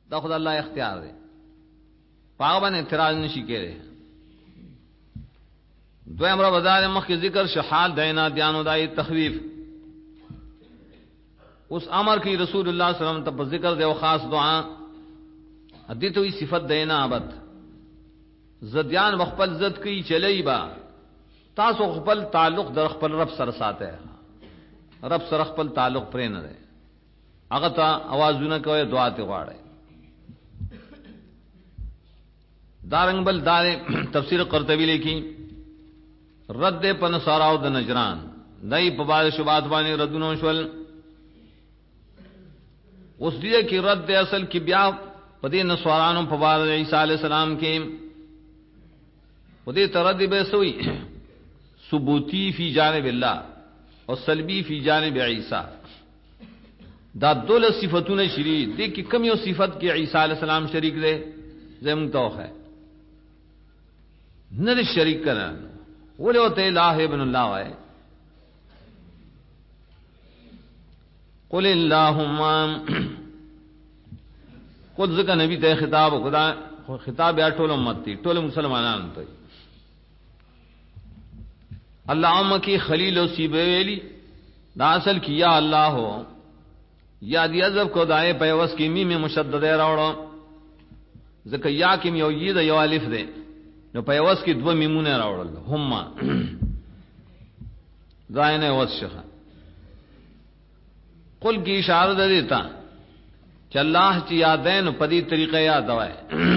دا خدای الله اختیار دی پاغه باندې اعتراض نشي کېره دوی امر وزار مخ ذکر شحال دینا دیانو دای تخویف اس امر کی رسول اللہ صلی اللہ علیہ وسلم ته ذکر دی او خاص دعا حدیث وی صفت دینا ابد زدیان مخبل زد کی چلی با تاسو خپل تعلق در خپل رب سره ساته رب سره خپل تعلق پرې نه دی هغه ته आवाजونه کوي دعا ته غواړي دارنګ بل دار تفسیر قرطبی لیکي رد پن ساراو د نجران دای په بار شوبات باندې ردونو شول اوس دې کې رد اصل کې بیا پدې نسوارانو په بار عیسی علی السلام کې پدې تردی به سوی ثبوتی فی جانب الله اور سلبی فی جانب عیسی دا دول صفاتونه شری دې کې کم یو صفت کې عیسی علی السلام شریک دی زم توخ ہے نه شریک کنا ولې وته الہ ابن الله وای قل اللهم قل ذکر نبی ته خطاب خدا خطاب یا ټول امت تی ټول مسلمانانو ته اللهم کی خلیل و سیبویلی دا اصل کی یا اللہ ہو یا دی عذب کو دائے پیوس کی می میں مشدد راوڑو ذکر یا کم یو ید یو الف دے نو پیوس کی دو میمون راوڑل ہما دائن وس شخا قل کی اشارہ دے دیتا کہ اللہ چی یادین پدی طریقہ یاد دوائے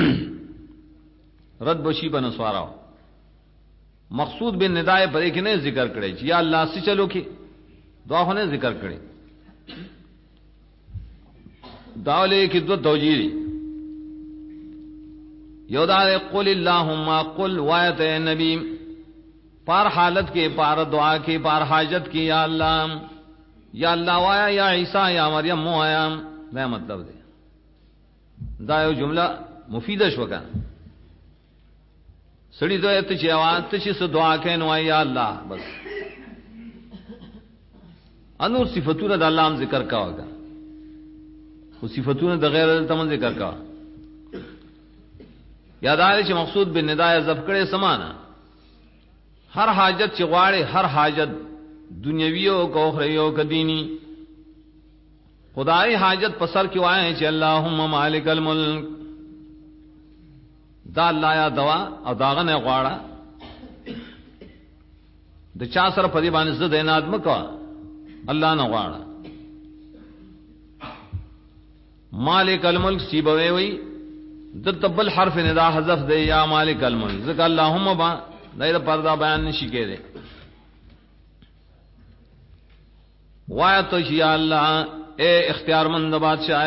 رد بشی بنسواراو مقصود بن ندائے پر ایک نے ذکر کرے یا اللہ سے چلو کی دعا نے ذکر کرے داولے کی دو توجیری یودار قل اللہم قل وایت اے نبی پار حالت کے پار دعا کے پار حاجت کی یا اللہ وایا یا عیسیٰ یا مریم وایا میں مطلب دے دا یو جملہ مفیدہ شوکا سڑی دو ایت چی آواز تچی سے دعا کہن وائی یا اللہ بس انور صفتون دا اللہ ہم ذکر کا ہوگا وہ صفتون دا غیر اللہ تمن ذکر کا یاد آئے چی مقصود بن ندائے زفکڑے سمانا ہر حاجت چی غواڑے ہر حاجت دنیاویو کو اخریو کا دینی خدای حاجت پسر کیوں آئے ہیں چی اللہم مالک الملک دا اللہ یا دوا او داغن غواړه د چا سره په دې باندې زده اناد مکو الله نه غواړه مالک الملک سیبوي وي د تبل حرف ندا حذف دی یا مالک الملک ذکر اللهم با دایره پردا بیان نشي کېده وایا تو یا الله اے اختیار مند بادشاہ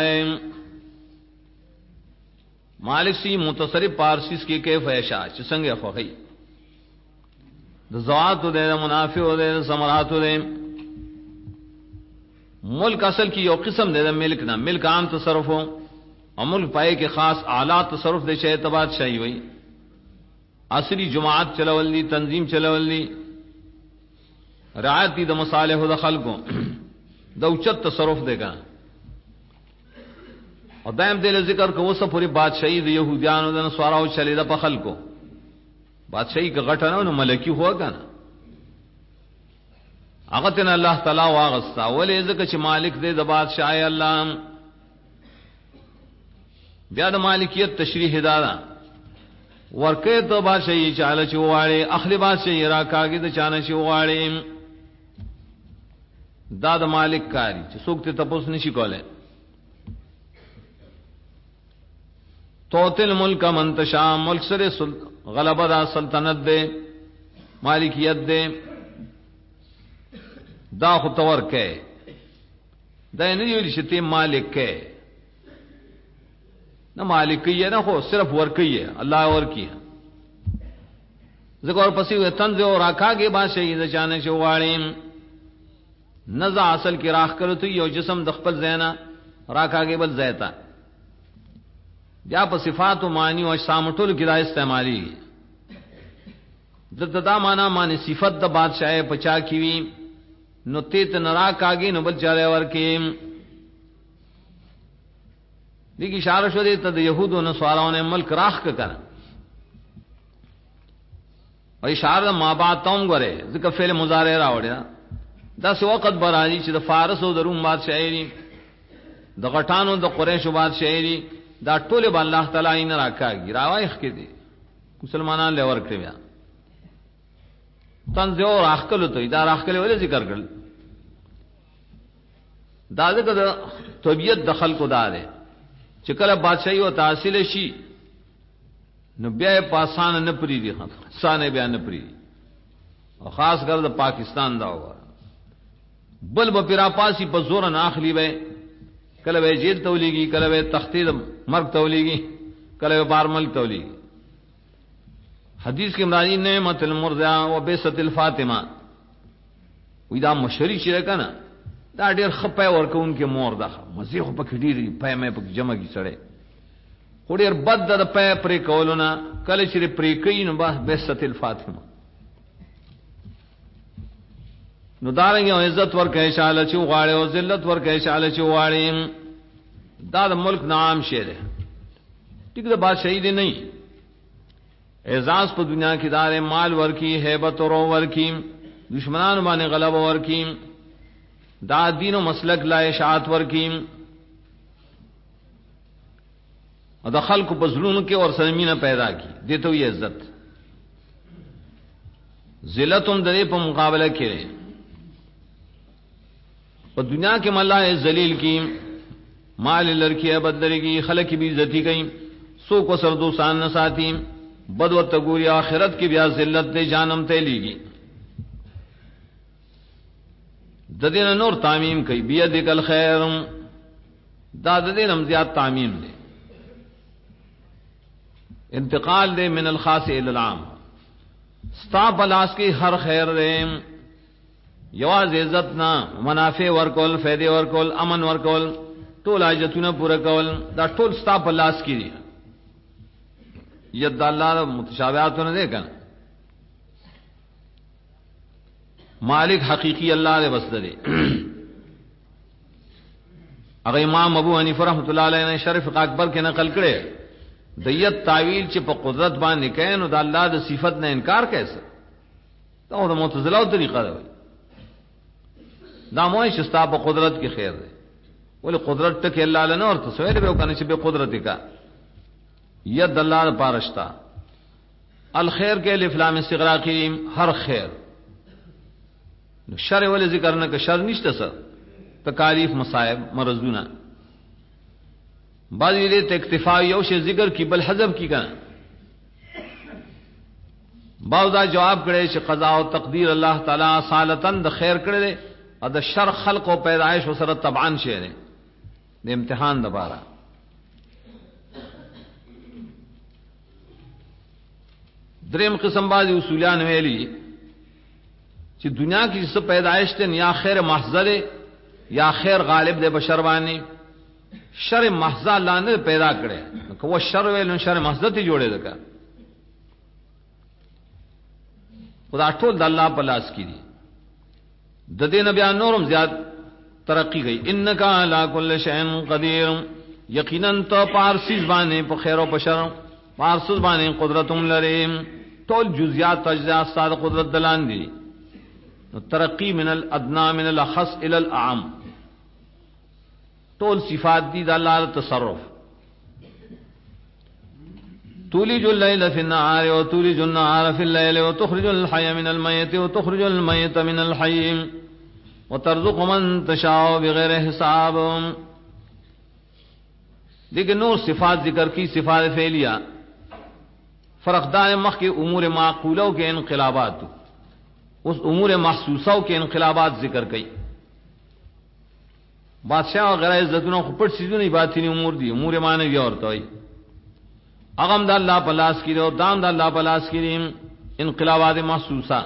مالک سی متصرف پارسیس کی کیف ایشا چسنگ خوخی دا زوات دے دا منافع دے دا ثمرات دے ملک اصل کی یو قسم دے دا ملک نا ملک عام تصرف ہو اور ملک پائے کے خاص اعلیٰ تصرف دے شاید تباد شاہی ہوئی اصلی جماعت چلول دی تنظیم چلول دی رعایت دی دا مصالح دا خلقوں دا اچت تصرف دے گا اور دائم دل ذکر کو وہ سب پوری بادشاہی د یہودیانو د نصاراو چلی دا په خلکو بادشاہی کا غټه نو ملکی هو کنه هغه ته الله تعالی واغستا ولې ځکه چې مالک دې د بادشاہي الله بیا د مالکیت تشریح دادا ورکه ته بادشاہي چاله چواړي اخلي بادشاہي را کاږي د چانه چواړي دا د مالک کاری چې څوک ته تاسو نشي کوله توتل ملک منتشا ملک سر غلبہ دا سلطنت دے مالکیت دے دا خطور کے دا نہیں ہوئی شتی مالک کے نہ مالکی ہے نہ خو صرف ورکی ہے اللہ ورکی ہے ذکر اور پسی ہوئے تنز اور آکھا گے بادشاہی دا چانے سے واریم نزا اصل کی راہ کرو تو یو جسم دخپل زینا راکھا گے بل زیتا یا په صفات و معنی و اجسام ټول کې دا استعمالي د دا معنا معنی صفت د بادشاہ پچا کی وی نو تیت نرا کاږي نو بل چاره ورکې دیکھ اشارہ شو دیتا دا یہود و نصاراؤں نے ملک راخ کا کرنا اور اشارہ دا مابعد تاؤں گورے ذکر فعل مضارع راوڑی دا سی وقت برانی چی دا فارس و دا روم بادشاہی دی دا غٹان و دا قریش و بادشاہی دا ٹولے با اللہ تعالیٰ این راکا گی راوائخ کے دی مسلمانان لے ورکڑی بیا تنزیو راخکلو توی دا راخکلو ولی ذکر کرل دا ذکر دا طبیعت دخل کو دا دے چکل بادشاہی و تحصیل شی نو بیا پاسان نپری دی سانے بیا نپری دی اور خاص کر دا پاکستان دا ہوگا بل بپیرا پاسی پا زورا ناخلی بے کل بے جیل تولیگی کل بے تختید مرگ تولیگی کل بے بار ملک تولیگی حدیث کے مرانی نعمت المرضع و بیست الفاطمہ وی دا مشری چی رکا نا دا دیر خپای ورکا ان کے مور دا مزیخو پا کھڑی پای میں پا جمع کی سڑے خو دیر بد دا پای پری کولونا کل چی پری کئی نو با بیست الفاطمہ نو دارنگی او عزت ورکا اشالہ چو غاڑے او ذلت ورکا اشالہ چو غاڑے دا ملک نام شیر ہے ٹھیک دا بات شہید نہیں اعزاز پا دنیا کی دار مال ورکی حیبت و رو ورکی دشمنان بانے غلب ورکی دا دین و مسلک لا اشاعت ورکی اور دا خلق پا ظلم کے اور سرمینہ پیدا کی دیتو یہ عزت ذلتم درے پا مقابلہ کرے اور دنیا کے ملا ذلیل کی مال لڑکی ہے بدلے کی خلق کی بھی عزتی گئی سو کو سردو سان نہ ساتھی بد و تگوری آخرت کی بیا ذلت دے جانم تے لیگی ددین نور تعمیم کئی بیدک الخیر دا ددین ہم زیاد تعمیم دے انتقال دے من الخاص الى العام ستا پلاس کی ہر خیر دے یواز عزت نہ منافع ورکول فیدے ورکول امن ورکول ٹول حاجتونه پورا کول دا ټول ستا په لاس کې دي ید الله متشابهاتونه دې کنه مالک حقیقی اللہ دے بس دے اگر امام ابو حنیفہ رحمۃ اللہ علیہ نے شرف اکبر کے نقل کرے دیت تعویل چ په قدرت باندې کین او د الله د صفت نه انکار کیسے تو د معتزلہ طریقہ ده دا موای شستا په قدرت کی خیر ده ول قدرت تک اللہ لنا اور تصویر به کنه چې به قدرت کا ید اللہ پارشتا الخیر کے الف لام استغراقی ہر خیر شر ول ذکر نہ کہ شر نشته سر تکالیف مصائب مرزونا بعض دې اکتفا یو شی ذکر کی بل حذف کی کنا بعض دا جواب کړي چې قضا او تقدیر الله تعالی صالتن د خیر کړي او د شر خلق او پیدائش سره تبعا شي نه د امتحان دوباره دریم قسم بعض اصولیان ویلی چې دنیا کی جس پیدائش تے یا خیر محض یا خیر غالب دے بشر بانی شر محض اللہ نے پیدا کرے کہ وہ شر ویل شر محض ہی جوڑے دکا خدا ټول د الله په لاس کې دي د دې نبی نورم زیات ترقی گئی انک علی کل شیء قدیر یقینا تو پارسیز باندې په خیر او په شر پارسیز باندې قدرتم لریم ټول جزئیات اجزاء ساده قدرت دلان دي ترقی من الادنا من الاخص الى الاعم طول صفات دی دا اللہ تصرف تولج الليل في النهار وتولج النهار في الليل وتخرج الحي من الميت وتخرج الميت من الحي وترزق من تشاء بغیر حساب لیکن نور صفات ذکر کی صفات فعلیہ فرقدار مخ کے امور معقولوں کے انقلابات اس امور محسوسوں کے انقلابات ذکر کئی بادشاہ وغیرہ عزتوں کو پٹ چیزوں نہیں بات نہیں امور دی امور معنوی اور تو اغم دا اللہ پلاس کی اور دام دا اللہ پلاس کی انقلابات محسوسہ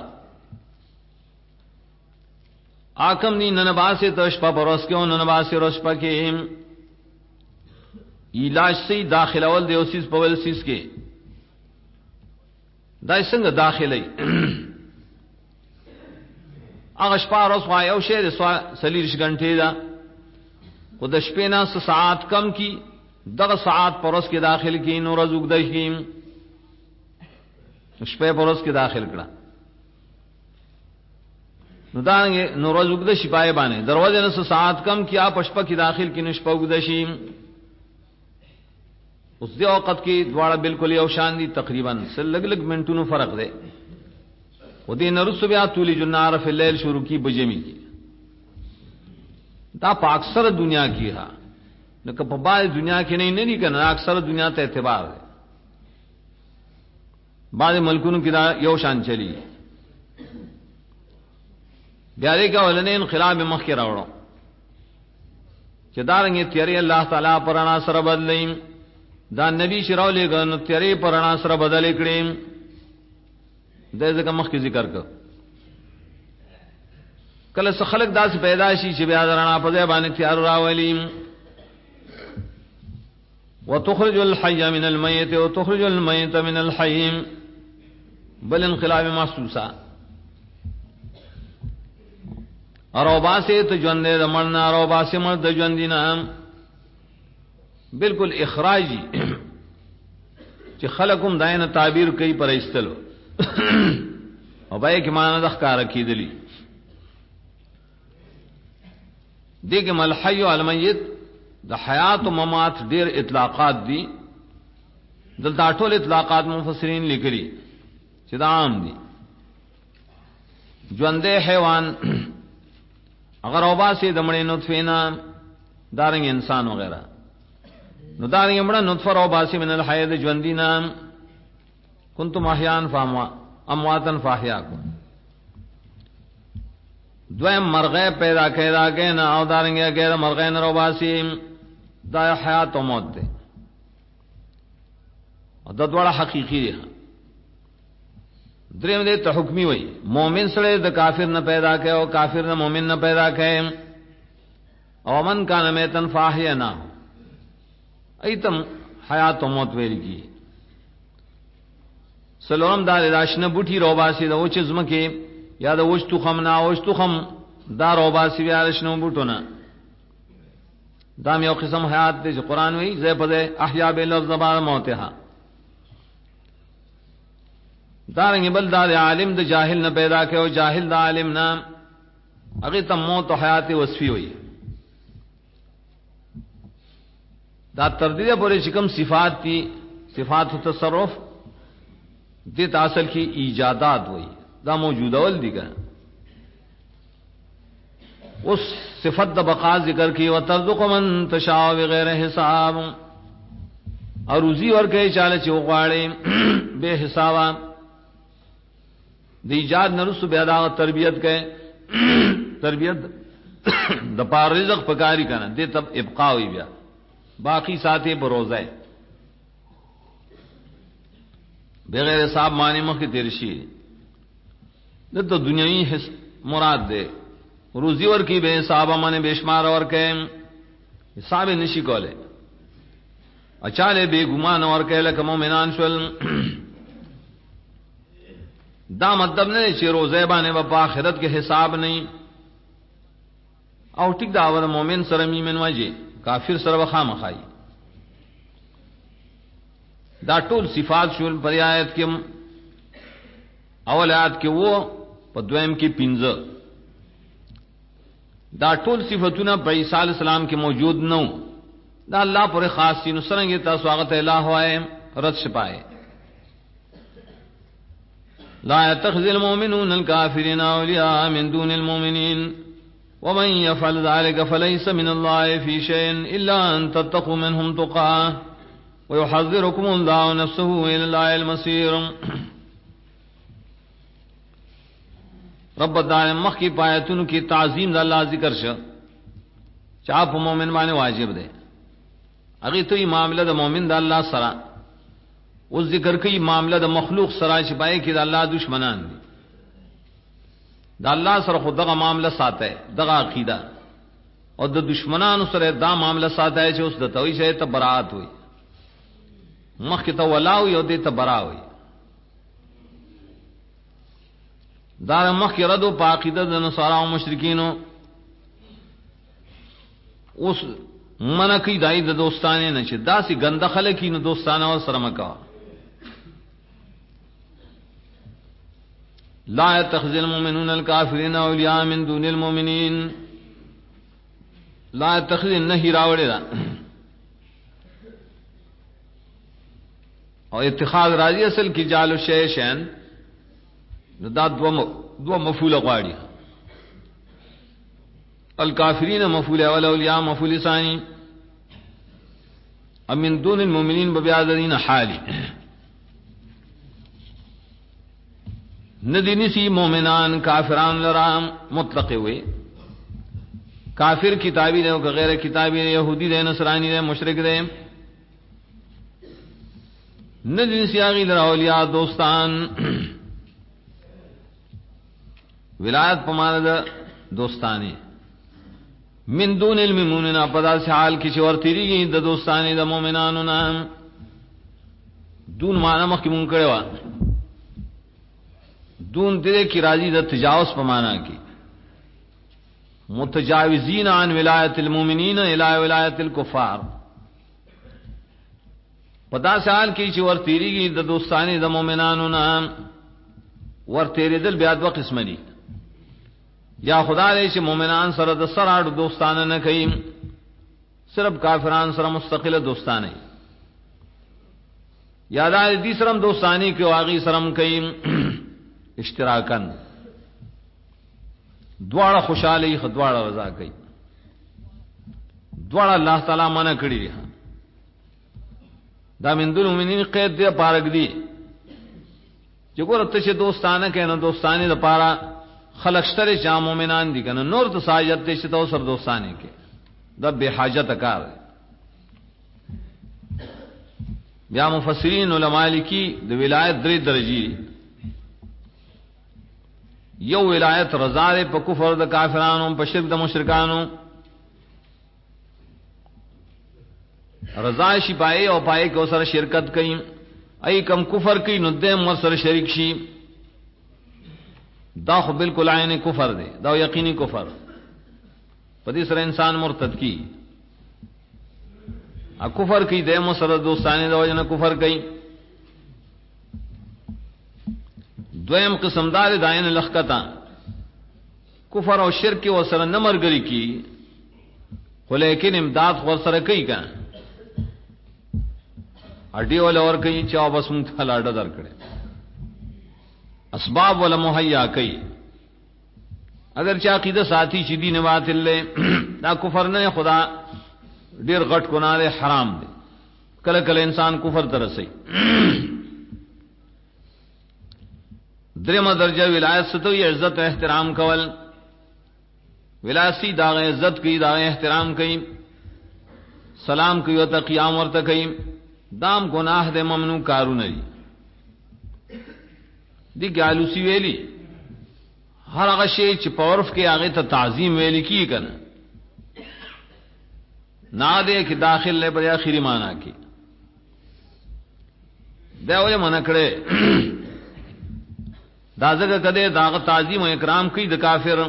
آکم نی ننبا سے تشپا پروس کے ننبا سے رشپا کے علاج سے داخل اول دے اسیس پول سیس کے دا سنگ داخل اغشپا رسوا یو شیر سلیرش گھنٹے دا خود شپینا ساعت کم کی دغه ساعت پرس کې داخل کی نو رزق دشیم شپه پرس کې داخل کړه نو دا نو رزق د شپای باندې دروازه نو ساعت کم کیا پشپ کې داخل کی نشپه وګدشیم اس دی وخت کې دواړه بالکل یو شان دي تقریبا لګ لګ منټونو فرق دی و دې نرس بیا تولی جنار فی الليل شروع کی بجمی کی دا په اکثر دنیا کی ہے نو که په بعض دنیا کې نه نه کنه اکثر دنیا ته اعتبار دی بعض ملکونو کې دا یو شان چلی بیا دې کا ولنه انقلاب مخ کې راوړو چې دارنګ تیری الله تعالی پرانا سره بدلیم دا نبی شراو لګن تیری پرانا سره بدل کړي دغه مخ کې ذکر کړ کله څه خلق داس پیدا شي چې بیا درنا په ځای باندې تیار راولیم وتخرج الحي من الميت وتخرج الميت من الحي بل انقلاب محسوسا اروبا سے تو جوندے دمنا اروبا سے مرد جوندینا بالکل اخراجی چې خلقم داینه تعبیر کوي پر استلو او بای کی معنی د ښکار کیدلی دغه مل حي او المیت د حیات او ممات ډیر اطلاقات دي دلته ټول اطلاقات مفسرین لیکلي چې دا عام دي ژوندې حیوان اگر اوبا سے دمړې نطفه نه دارنګ انسان وغیرہ نو دارنګ مړه نطفه اوبا سے من الحیات ژوندینا کنتم احیان فاموا امواتن فاحیاکم دویم مرغے پیدا کیدا کینا او دارنګه کیدا مرغے نه روباسی دا حیات او موت ده او د دوړه حقیقی ده دریم دې ته حکمی وای مؤمن سره د کافر نه پیدا کړي او کافر نه مؤمن نه پیدا کړي او من کان میتن فاحینا ایتم حیات او موت ویل کی سلام دار راشنه بوټي روباسي د اوچ زمکه یا د وشتو خمنا وشتو خم دا روباسي بیا راشنه بوټونه دا یو قسم حیات دی چې قران وی زه په احیا باللفظ بعد موتها دارنګ بل دا عالم د جاهل نه پیدا کړي او جاهل د عالم نه هغه ته موت او حیات وصفي وي دا تردید پورې چې کوم صفات دي صفات التصرف دې اصل کی ایجادات وای دا موجوده ول دي کنه اس صفت د بقا ذکر کی وترزق من تشاء بغیر حساب اور روزی ورکه چاله چې وغواړي به حساب د ایجاد نرسو بیا دا تربیت کئ تربیت د پار رزق پکاري کنه دې تب ابقا وي بیا باقی ساتي بروزه بغیر حساب معنی مخ کی تیرشی دته دنیوی حس مراد ده روزی ور کی بے حساب معنی بشمار ور کئ حساب نشی کوله اچاله بے گمان ور کئ لک مومنان شول دا مطلب نه چې روزه باندې په آخرت کې حساب نه او ټیک دا ور مومن سره میمن واجی کافر سره خامخای دا ټول صفات شول پر آیت کې اول آیت کې وو په دویم کې 15 دا ټول صفاتونه په عیسی علی السلام کې موجود نو دا الله پر خاص سينو سرنګ تاسو هغه ته الہ وای رد شپای لا يتخذ المؤمنون الكافرين أولياء من دون المؤمنين ومن يفعل ذلك فليس من الله في شيء إلا أن تتقوا منهم تقاه ويحذركم الله نفسه إلى الله المصير رب العالمین مخ کی پایتونو کی تعظیم د الله ذکر شه چا په مؤمن باندې واجب ده هغه ته معاملې د مؤمن د الله سره او ذکر کوي معاملې د مخلوق سره چې پای کې د الله دشمنان دي د الله سره خدغه معاملې ساته دغه عقیده او د دشمنانو سره دا معاملې ساته چې اوس د توي شه ته برات وي مخ کې ته ولاو یو دې ته برا وي دا مخ کې ردو په عقیده د نصارا او مشرکینو اوس من کی دای د دوستانه نه چې داسې ګنده خلک نو دوستانه او سره مکا. لا يتخذ المؤمنون الكافرين اولیاء من دون المؤمنین. لا يتخذ النهي راوړی دا او اتخاذ راضی اصل کی جعل الشیء شیئا دا دو مفعول غواړي. الکافرین مفعول اول اولیاء مفعول ثانی. من دون المؤمنین ببیادین حالی ندی نسی مومنان کافران لرام مطلق ہوئے. کافر کتابی دے غیر کتابی دے یہودی دے نصرانی دے مشرک دے ندی نسی آغی لرا اولیاء دوستان. ولایت پماند دوستانی من دون المؤمنین پدا سے حال کی چور تیری گئی د دوستانی د مومنانو نام دون معنی مخ کی منکڑے وا دون دے کی راضی د تجاوز پمانا کی متجاوزین عن ولایت المؤمنین الی ولایت الکفار. پدا سے حال کی چور تیری گئی د دوستانی د مومنانو نام ور تیرے دل بیا دو قسم دی. یا خدا دے چې مومنان سره د سراړ دوستانه نه کوي صرف کافران سره مستقله دوستانه یا دا دې سره دوستانی کې واغی سره کوي اشتراکن دواړه خوشالي خدواړه رضا کوي دواړه الله تعالی منع کړی دي. دا من دون المؤمنین قید دی پارک دی چې ګور ته چې دوستانه کینو دوستانی د پارا خلق شتر چا مومنان دی کنه نور تو ساجت تے شتو سر دوستانے کے دا بے حاجت کار. بیا مفسرین علماء لکی د ولایت درې درجی. یو ولایت رضا دے په کفر د کافرانو په شرک د مشرکانو رضا شي پائے او پائے کو سره شرکت کئ ای کم کفر کئ نو دیم ور سره شریک شي دا خو بالکل عین کفر دے دا یقینی کفر پدی سره انسان مرتد کی ا کفر کی دے مسر دوستانه دا وجنه کفر کئ. دویم قسم دار داین لخکتا کفر او شرک و سره نمرګری کی خو لیکن امداد خو سره کئ کا اډی ول اور کئ چا بس مون ته لاډه درکړي اسباب ولا مہیا کئی. اگر چا عقیدہ ساتھی چی دین باطل لے دا کفر نے خدا ډیر غټ گناہ دے حرام دے کله کله انسان کفر ترسي. درېمه درجه ولایت ستوي عزت و احترام کول. ولایت دا عزت کی دا احترام کی سلام کی او قیام ورته کی دام گناہ دے ممنوع کارونه دي. دی گالوسی ویلی ہر هغه شی چې پورف کې هغه ته تعظیم ویل کی کنه نا دے کہ داخل لے بیا اخری معنی کی دا وې منع کړي دا ځکه کده دا تعظیم او اکرام کوي د کافر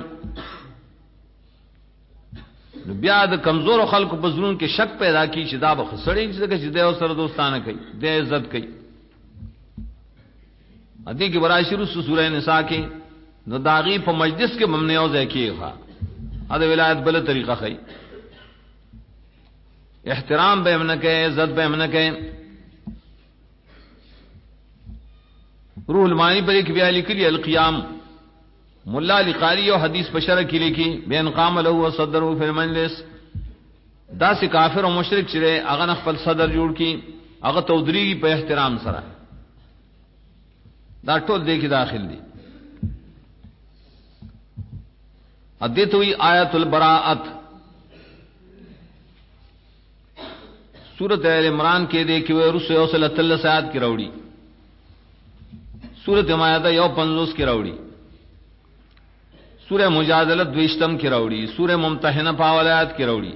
بیا د کمزور خلکو په زړونو کې شک پیدا کی چې دا به خسړی چې د سره دوستانه کوي د عزت کوي. ادی کی برای شروع سورہ نساء کی نو داغی په مجلس کې ممنع او ذکی ها اده ولایت بل طریقہ خی احترام به من کې عزت به من کې. روح المانی پر ایک بیا لکھی القیام مولا علی قاری او حدیث بشر کی لکھی بین قام له وصدره فی المجلس دا سی کافر او مشرک چره هغه خپل صدر جوړ کی هغه تودری په احترام سره دا ټول دیکھی داخل دی. ادیت ہوئی آیت البراءت سورت ال عمران کے دیکھی ہوئے رسو یو صلی اللہ آیات کی روڑی سورت مائدہ یو 50 کی روڑی سورہ مجادلہ دویشتم کی روڑی سورہ ممتحنہ پاول آیات کی روڑی.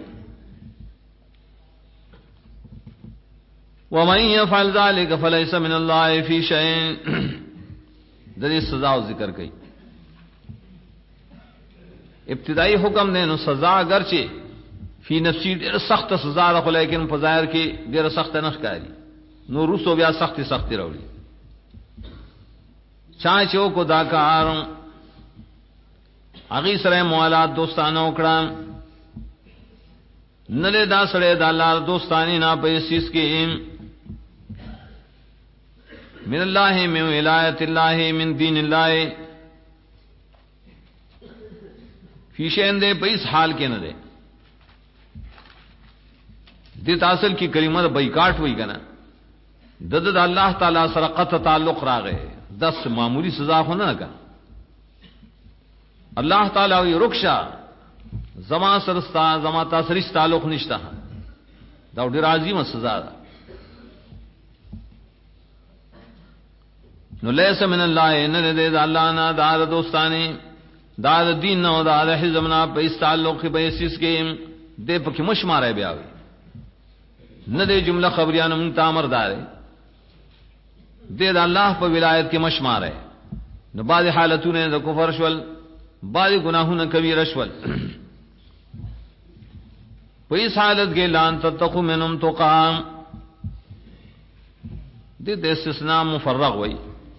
ومن يفعل ذلك فليس من الله في شيء دې سزا او ذکر کړي. ابتدائی حکم نے نو سزا اگرچہ فی نفسی ډیر سخت سزا ده، خو لیکن په ظاهر کې ډیر سخت نه ښکاري. نو روسو بیا سختی راوړي. چا چې کو دا کار هغه سره موالات دوستانه وکړه، نه له دا سره د الله دوستانی نه په سیس کې من الله من ولایت الله من دین الله فی شین دے په اس حال کې نه ده. دې اصل کی کلمه د بایکاټ وای کنه، د الله تعالی سره قطع تعلق راغې، دس معمولی سزا خو نه کا. الله تعالی وی رخصا زما سرستا زما تاسری تعلق نشته، دا ډیر عظیمه سزا ده. نو لیس من الله ان دې الله نه دار دوستانی دا دین نو دا حزمنا په اس تعلق په اساس کې دې پکې مشماره بیا وي، نه دې جمله خبريانو مونږ تامر دار دې د الله په ولایت کې مشماره. نو بعض حالتونه د کفر شول، بعض گناهونه کبیره شول. په اس حالت کې لان تتقوا منهم تقام دې د استثناء مفرغ وي.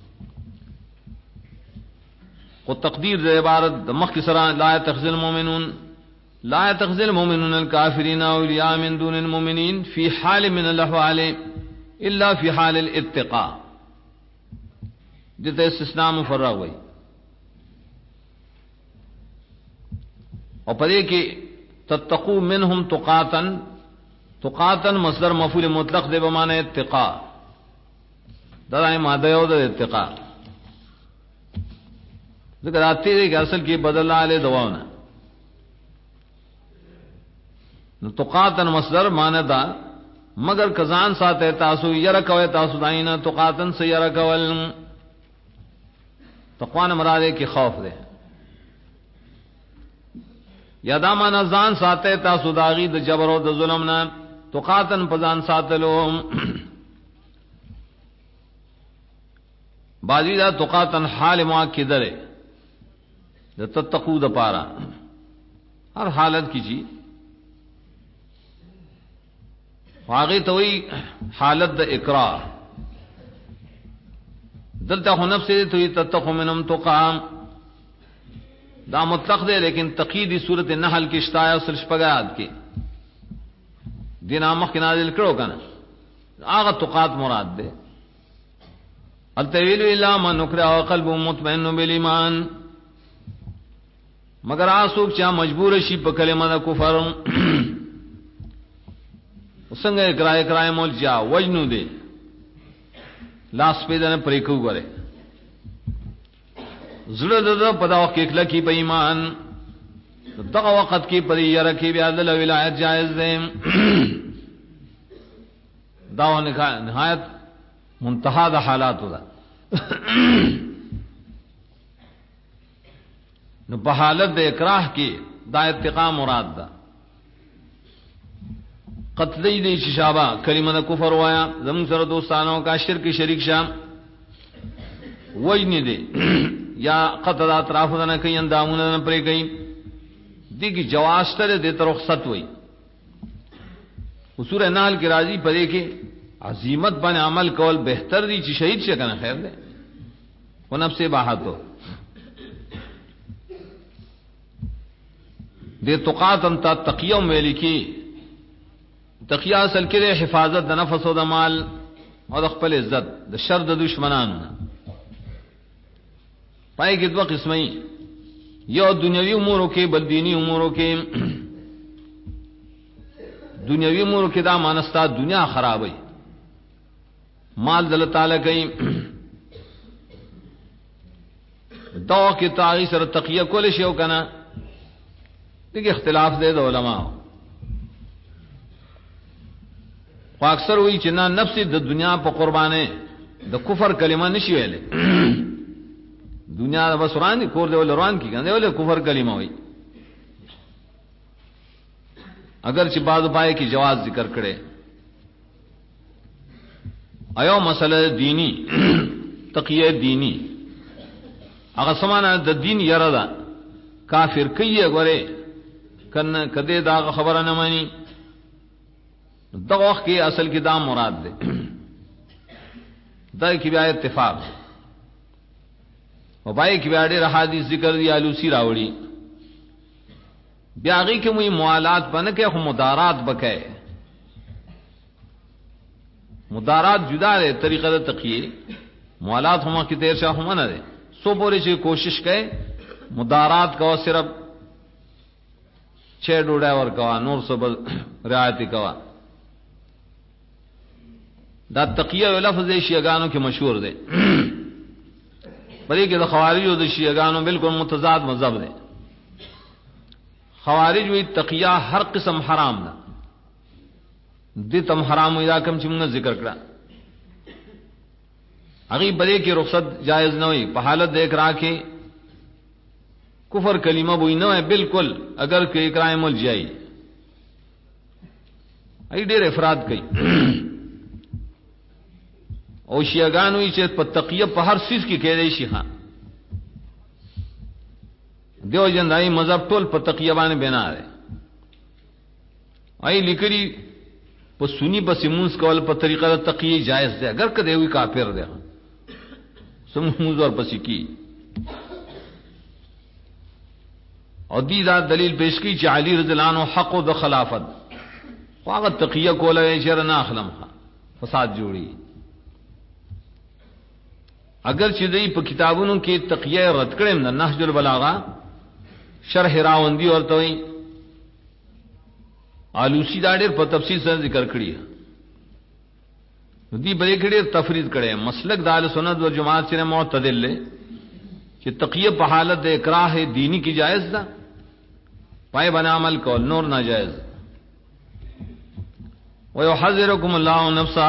کو تقدیر د عبارت د مخ کی سره لا تخزل المؤمنون لا تخزل المؤمنون الكافرين اولیاء من دون المؤمنین فی حال من الاحوال الا فی حال الاتقاء. دته استثناء مفرغ وي. او پدې کې تتقوا منهم تقاتن، تقاتن مصدر مفعول مطلق دی به معنی اتقاء، دا ماده یو د اتقاء. ذکر آتی ہے کہ اصل کی بدل علی دواؤنا. نو تقاتن مصدر معنی دا مگر کزان ساتے تاسو یرکوے تاسو دائینا تقاتن سے یرکول. تقوان مرادے کی خوف دے یا دا معنی زان ساتے تاسو داغی دا جبر و دا ظلمنا تقاتن پزان ساتلو. بازی دا تقاتن حال مؤکد ہے د تتقو د پارا ہر حالت کی چی واغی توئی حالت د اقرار دلتا خو نفس دے توئی تتقو منم تقام دا مطلق دے، لیکن تقیدی صورت نحل کی اشتایا سل شپگات کی دینا مخ کی نازل کرو کنا آغا تقات مراد دے. التویل الا من نکرہ وقلب مطمئن بالایمان، مگر آسوک چا مجبور شی په کلمه د کفر څنګه اقرار مول جا وجنو دے لاس پیدنه پریکو غره زړه د په دا وخت کې کلکی په ایمان دغه وخت کې پرې یره کې بیا د ولایت جائز ده. دا نهایت منتها د حالات ده. نو په حالت د اکراه کې دا اتقا مراد ده. قتل دی شابه کلمه د کفر وایا زمون سره دوستانو کا شرک شریک شام وجنی دی یا قتل اطراف نه کوي اندامونه نه پرې کوي دغه جواز تر دې تر رخصت وای. سورہ نحل کی راضی پدې کې عظمت باندې عمل کول بهتر دی چې شهید شه کنه خیر ده و نفس باحتو دې تقاتن تا تقیه ملکی تقیه اصل کې حفاظت د نفس او د مال او د خپل عزت د شر د دشمنانو. پای کې دوه قسمه یو دنیوي امورو کې بل دینی امورو کې. دنیوي امورو کې دا مانستا دنیا خرابوي مال دل تعالی کوي دا کې تاغي سره تقیه کول شي او کنه دغه اختلاف دی د علماء. خو اکثر وی چې نه نفس د دنیا په قربانه د کفر کلمه نشي ویلې. دنیا د بسران کور دی ولروان کی کنده ول کفر کلمه وی اگر چې بعض پای کی جواز ذکر کړي. ایو مسله دینی تقیه دینی هغه سمانه د دین یره ده کافر کوي غره کن کدے دا خبر نہ مانی دا وقت کی اصل کی دا مراد دے دا کی بیا اتفاق او بای کی بیا ډېر حدیث ذکر دی آلوسی راوړي بیا غي کې مې موالات بنکه خو مدارات بکای مدارات جدا ہے طریقہ دا تقیه موالات ہما کی تیر شاہ ہما نہ دے سو پوری چی کوشش کئے مدارات کوا صرف 6 ڈوڑا ور کوا نور سب رعایتی کوا دا تقیه و لفظ شیعگانوں کی مشہور دے بلکہ دا خوارج و دا شیعگانوں بالکل متضاد مذہب دے خوارج وی تقیه ہر قسم حرام دا دی تم حرام ادا کم چې موږ ذکر کړه هغه بلې کې رخصت جائز نه وي په حالت د اقرار کې کفر کلمه وای نه وي بالکل اگر کې اقرار مل جائے ای ډېر افراد کوي او شیعاګانو چې په تقیه په هر سیس کې کېدای شي ها دیو جن دای مذهب ټول په تقیه باندې بنا ده ای لیکري په سنی په سیمونس کول په طریقه د تقیه جائز ده اگر کده وی کافر ده سمونز اور پسی کی او دی دا دلیل پیش کی چې علی رضی الله عنه حق او د خلافت واغه تقیه کوله شر نه اخلم فساد جوړي اگر چې دی په کتابونو کې تقیه رد کړم نه نهج البلاغه شرح راوندی ورته وي آلوسی دا ډېر په تفصیل سره ذکر کړی دی بلې کړي تفرید کړي مسلک د اهل سنت و جماعت سره معتدل ہے کہ تقیہ په حالت د اکراه دینی کی جائز ده پای بنا عمل کول نور ناجائز ويحذركم الله نفسا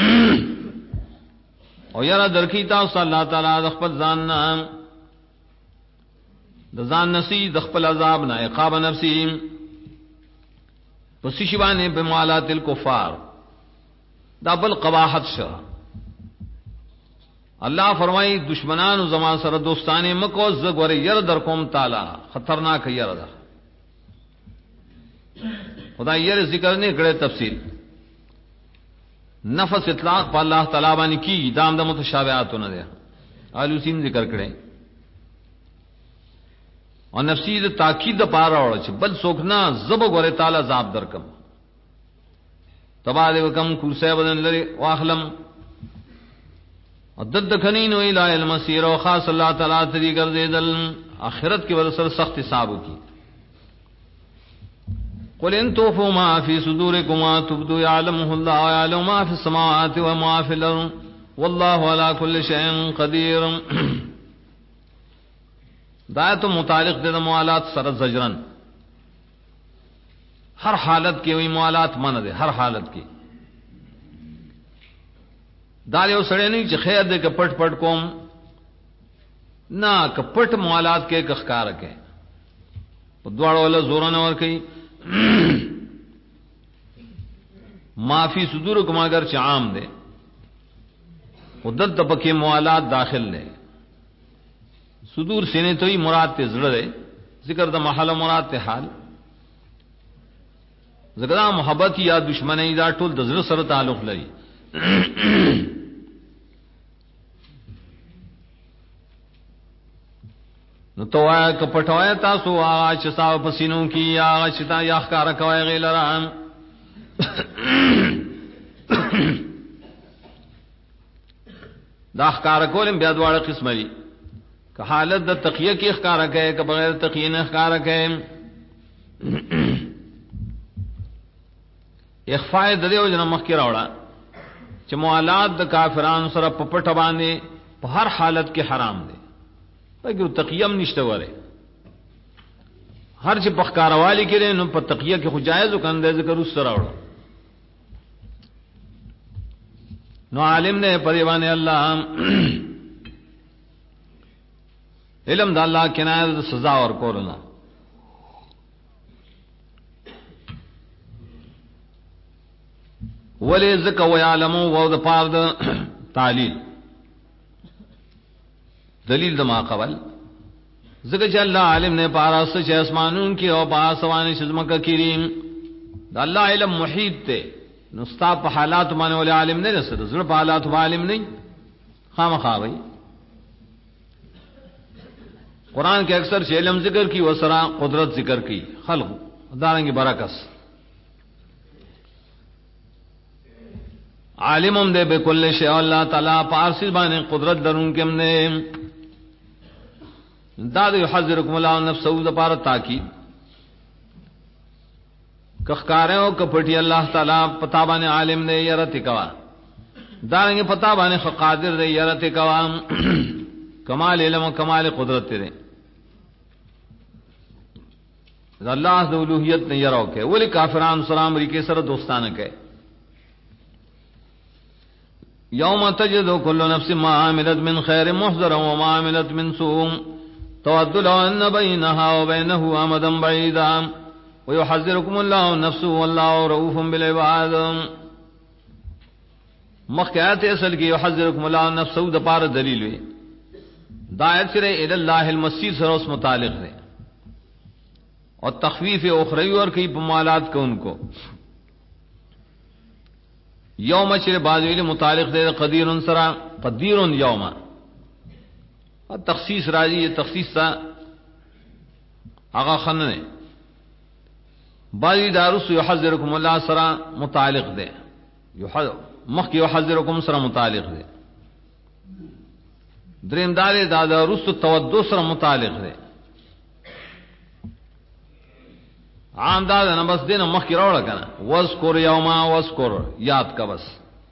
او یرا درکی تاسو الله تعالی د خپل ځان نه د ځان نسی د خپل عذاب نه عقاب نفسی پس شیبانه په موالات الکفار دا بل قباحت شو اللہ فرمائی دشمنان زمان سره دوستانے مکو زګور ير در کوم تعالی خطرناک ير ده خدا ير ذکر نه کړه تفصیل نفس اطلاق په الله تعالی باندې کی دام د متشابهاتونه ده آلوسین ذکر کړه او نفسی د تاکید پاره اور چې بل سوکنا زب ګوره تعالی عذاب درکم تبا دې وکم کرسه بدن لري واخلم عدد کنین و الہ المسیر و خاص اللہ تعالی تری کر دے دل آخرت کی وجہ سے سخت حساب کی قل ان توفوا ما فی صدورکم ما تبدوا یعلمه اللہ ویعلم ما فی السماوات و ما فی الارض واللہ علی کل شیء قدیر دایت متعلق دے موالات سر زجرن ہر حالت کی وہی موالات من دے ہر حالت کی دال یو سړی نه چې خیر دې ک پټ پټ کوم نه ک پټ موالات کې کخکار کې په دواړو له زور نه ور کوي معافی صدور کوم اگر چې عام ده مدد پکې موالات داخل نه صدور سینې ته مراد ته زړه ده ذکر د محل مراد ته حال ذکر محبت یا دشمنی دا ټول د زړه سره تعلق لري نو توایا کپټوایا تاسو هغه چې تاسو پسینو کی هغه چې تا یا ښکارا کوي غیلران دا ښکارا کولم بیا دواړه قسمه دي که حالت د تقیه کې ښکارا کوي که بغیر تقیه نه ښکارا کوي اخفاء د دې وجه مخ کې راوړه چې موالات د کافرانو سره په پټه باندې په هر حالت کې حرام دي اگر تقیم نشته وره هر چې بخکاروالی کړي نو په تقیه کې خو جایز وکړي ذکر اس سره وړو نو عالم نے پریوانه الله علم د الله کنایت سزا ور کولنا ولی زکه ویعلمو و د پاره د تعلیل دلیل د ما قبل ذکر چې الله عالم نه پاراس چې اسمانون کې او پاسوانه شزمک کریم دا الله علم محیط ته نو ستا په حالات باندې ول عالم نه رسد زړه په حالات عالم نه خامخا وي قرآن کې اکثر چې علم ذکر کی وسرا قدرت ذکر کی خلق دارنګ برکس عالمم دے بكل شيء الله تعالی پارسی باندې قدرت درون کې هم نه دا یحذرکم الله نفسه د پاره تاکید کخکارو کپټي الله تعالی پتا باندې عالم نه يرت کوا دانګه پتا باندې قادر دی يرت کوا کمال علم او کمال قدرت دی الله ذو الوهیت نه يرو کې ولي کافرانو سره امریکای سره دوستانه کې یوم تجد كل نفس ما عملت من خير محضرا وما عملت من سوء تود لو ان بينها وبينه امدا بعيدا ويحذركم الله نفسه والله رؤوف بالعباد مخکات اصل کی يحذركم الله نفسه د پار دلیل وی دایت سره الى الله المسیر سره اس متعلق ہے اور تخفیف اخروی اور کی پمالات کو ان کو یوم چر بازویل متعلق دے قدیر سرا قدیر یوم تخصیص راضی یہ تخصیص تھا آغا خن نے بازی دارس یحذرکم اللہ سرا متعلق دے مخ کی یحذرکم سرا متعلق دے دریم دار دادا رس تودو سرا متعلق دے عام دادا نہ بس دینا مخ کی روڑا کنا وذکر یوما وذکر یاد کا بس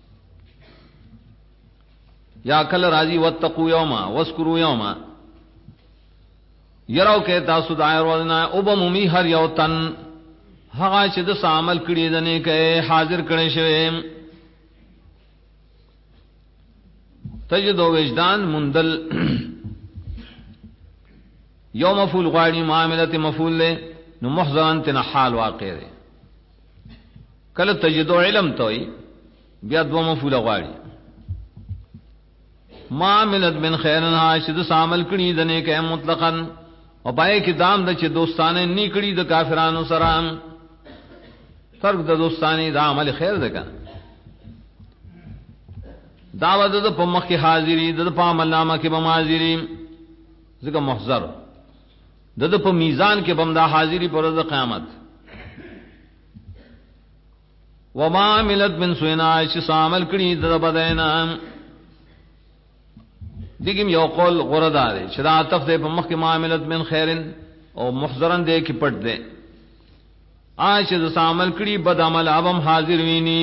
یا کل راضی واتقوا یوما وذکروا یوما یراو کې تاسو دایر ورنا او بمومی هر یو تن هغه چې د عمل کړي دنه کې حاضر کړي شوی تجدو وجدان مندل یوم مفعول غاړي معاملت مفعول له نو محضرن تن حال واقع دی کله تجدو علم توي بیا دو مفعول غاړي معاملت من خیرن عاشد عمل کړي دنه کې مطلقاً او پای کې دام د چې دوستانه نې کړي د کافرانو سره فرق د دوستانی دا عمل خیر ده کنه داوود د په مخ کې حاضری د په عمل نامه کې به حاضری ځکه محضر د په میزان کې بمدا حاضری پر ورځ قیامت وما عملت من سوینا چې عمل کړي د بدینا دیګم یو قول غردار چې دا عطف دې په مخ کې معاملت من خیرن او محضرن دې کې پټ دې عائشہ د عمل کړي بد عمل ابم حاضر ویني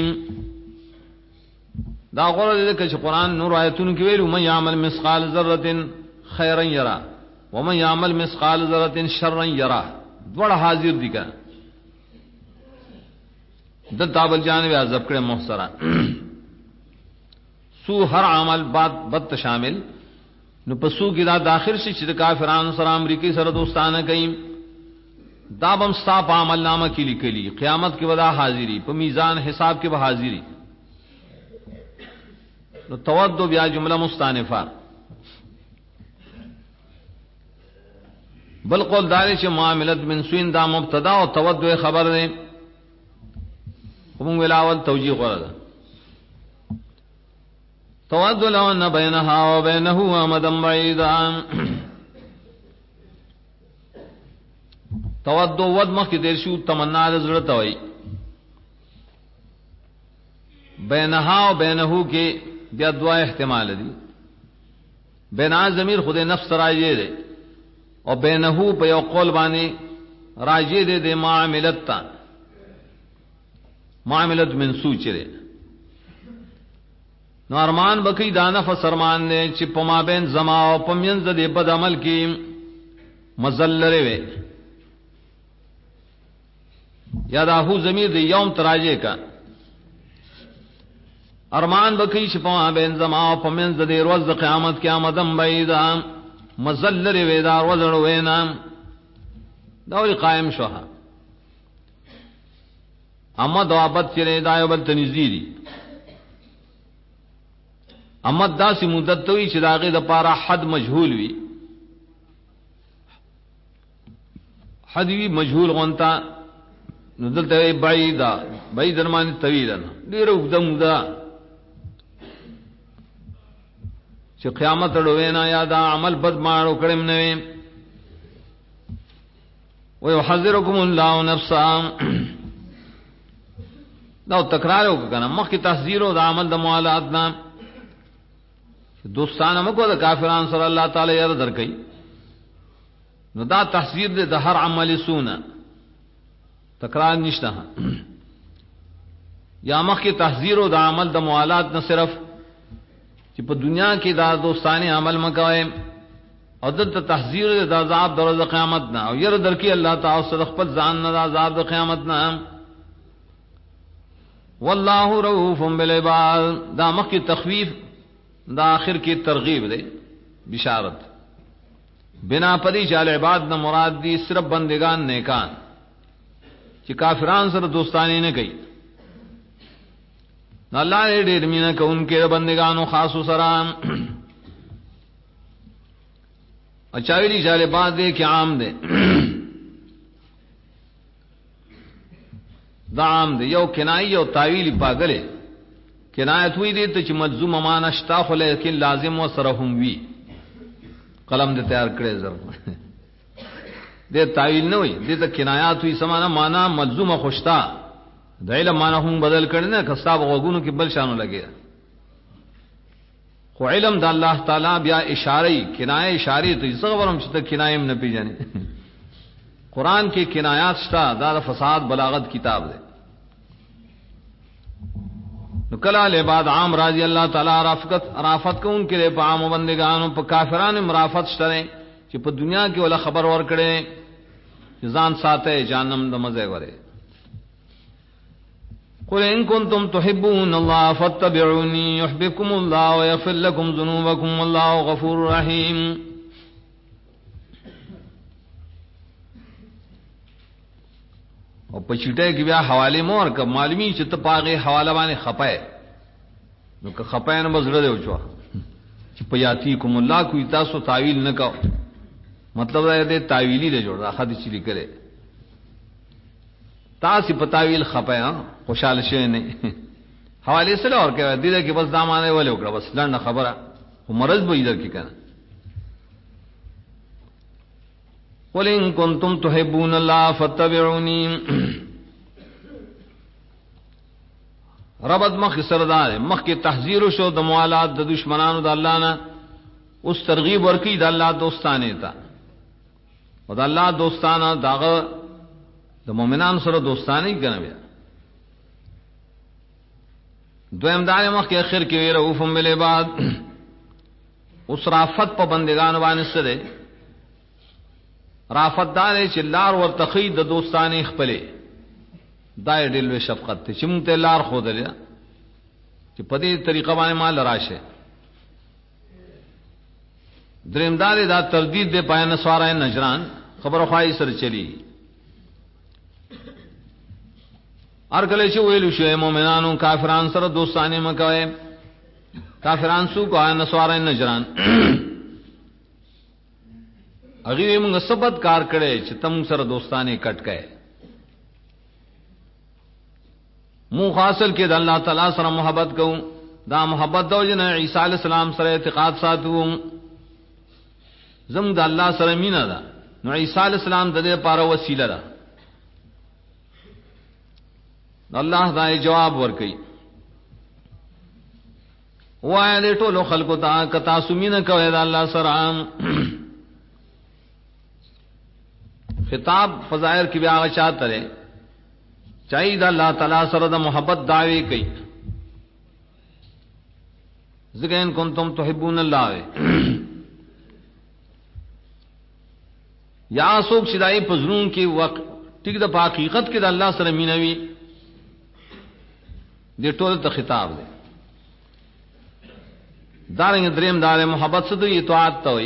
دا غره دې چې قران نور آیتونو کې ویلو من يعمل مثقال ذره خيرا يرى ومن يعمل مثقال ذره شرا يرى دوړ حاضر دي کا د تابل جانب عذاب کړه محسرا سو هر عمل بد شامل نو پسو کې دا داخل شي چې د کافرانو سره امریکای سره دوستانه کوي دا بم صاحب عمل نامه کې لیکلي قیامت کې ودا حاضری په میزان حساب کې به حاضری نو تودو بیا جمله مستانفه بل قول دار چې معاملت من سوین دا مبتدا او تودو خبر ده کوم ویلاول توجیه غواړه تود لو ان بينها وبينه امدا بعيدا تود ود مخ دیر شو تمنا زړه توي بينها وبينه کې بیا دوا احتمال دي بنا ضمیر خود نفس راځي دي او بينه په یو قول باندې راځي دي د معاملت تا معاملت من سوچره نو ارمان بکی دانا فسرمان نے چې پما بین زما او پمینز د بد عمل کی مزلره وے یاداهو ضمیر دی یوم تراجه کا ارمان بکی چې پما بین زما او پمینز د روز د قیامت قیامتم بعیدا مزلره وے دا ورځړ وینا دا ول قائم شوها اما دوابت چره دایو بل تنزیری اما داسې مدت توي چې داغه د پاره حد مجهول وي حدوی مجهول غنتا نو دلته بعیدا بعید درمان طویلا ډیر وګدم دا چې قیامت وروي نه یاد عمل بد ماړو کړم نه وي ويحذركم الله نفسا دا تکرار وکړه مخکې تحذير او د عمل د موالات نه دوستانه مکو د کافرانو سره الله تعالی یاد درکې نو دا تحذير د هر عمل سونه تکرار نشته یا مخکې تحذير او د عمل د موالات نه صرف چې په دنیا کې دا دوستانه عمل مکوئ او دلته تحذير د عذاب د قیامت نه او ير درکې الله تعالی سره خپل ځان نه عذاب د قیامت نه والله رؤوف بالعباد دا مخ کی تخفیف دا آخر کی ترغیب دے بشارت بنا پدی چال عباد نہ مراد دی صرف بندگان نیکان چې کافران سره دوستانی نه کوي اللہ نے ډېر مینه کوونکې بندگانو خاص سره اچاویلی چال عباد دے کہ عام دے دا عام دے یو کنائی یو تاویلی پاگلے کنایت ہوئی دے تو چی مجزوم امان اشتاخ لیکن لازم و سرهم وی قلم دے تیار کرے ضرور دے تاویل نہ ہوئی دے تو کنایات ہوئی سمانا مانا مجزوم خوشتا دا علم مانا ہوں بدل کرنے کستاب غوگونو کی بل شانو لگے خو علم دا اللہ تعالی بیا اشاری کنایہ اشاری تو اس خبرم چتا کنائم نہ پی جانے قرآن کے کنایات شتا دا فساد بلاغت کتاب دے نکلا لے بعد عام راضی اللہ تعالی رافت کو ان کے لئے پا عام بندگانوں پا کافران مرافت شترے چی پا دنیا کی والا خبر ور کرے جزان ساتے جانم دا مزے ورے قل ان کنتم تحبون اللہ فاتبعونی یحببکم اللہ ویغفر لکم ذنوبکم واللہ غفور رحیم اور پچھٹے کی بیا حوالے مور کب معلومی چت پاغے حوالہ بانے خپائے نو کہ خپائے نہ بزرے دے چوا چ پیاتیکم اللہ کوئی تاسو تعویل نہ کو مطلب دے تعویلی دے جوڑ خد چلی کرے تاسی پتاویل خپائے خوشحال شے نہیں حوالے سے اور کہ دے کہ بس دامانے والے اکڑا بس لڑنا خبر مرض بو ادھر کی کہنا قل ان کنتم تحبون اللہ فاتبعونی ربط مخ سردار مخ کے تحذیر شو د موالات د دشمنانو د اللہ نا اس ترغیب ورکی د اللہ دوستانے تا او د اللہ دوستانہ داغ د مومنان سره دوستانی کنه بیا دویم دار مخ کے اخر کې رؤوف بالعباد اس رافت په بندگان باندې سره رافت دار چې لار ورته خید د دوستانه خپلې دای ډیلوي شفقت ته چې مونږ ته لار خو دلیا چې په دې طریقه باندې مال راشه دریم دار دا تردید دے پایان سوارای نجران خبر خواهی سر چلی ارکلے چې ویلو شوی مومنانو کافران سره دوستانه مکوي کافران سو کو آیا نسوارای نجران اگی موږ سبد کار کړي چې تم سره دوستانه کټ کړي مو حاصل کې د الله تعالی سره محبت کوم دا محبت د جن عیسی علی السلام سره اعتقاد ساتو زم د الله سره مینا ده نو عیسی علی السلام د دې لپاره وسیله ده الله دا جواب ورکړي وای دې ټولو خلکو ته کتا سمینه کوي د الله سره خطاب فظاہر کی بیا چاہتا رہے چاہیے اللہ تعالیٰ سرد محبت دعوی کئی ذکرین کنتم تحبون اللہ یا سوک شدائی پزرون کی وقت ٹک دا پا حقیقت کی دا اللہ سر مینوی دے ٹول تا خطاب دے دارنگ دریم دار محبت سے تو یہ تو آتا ہوئی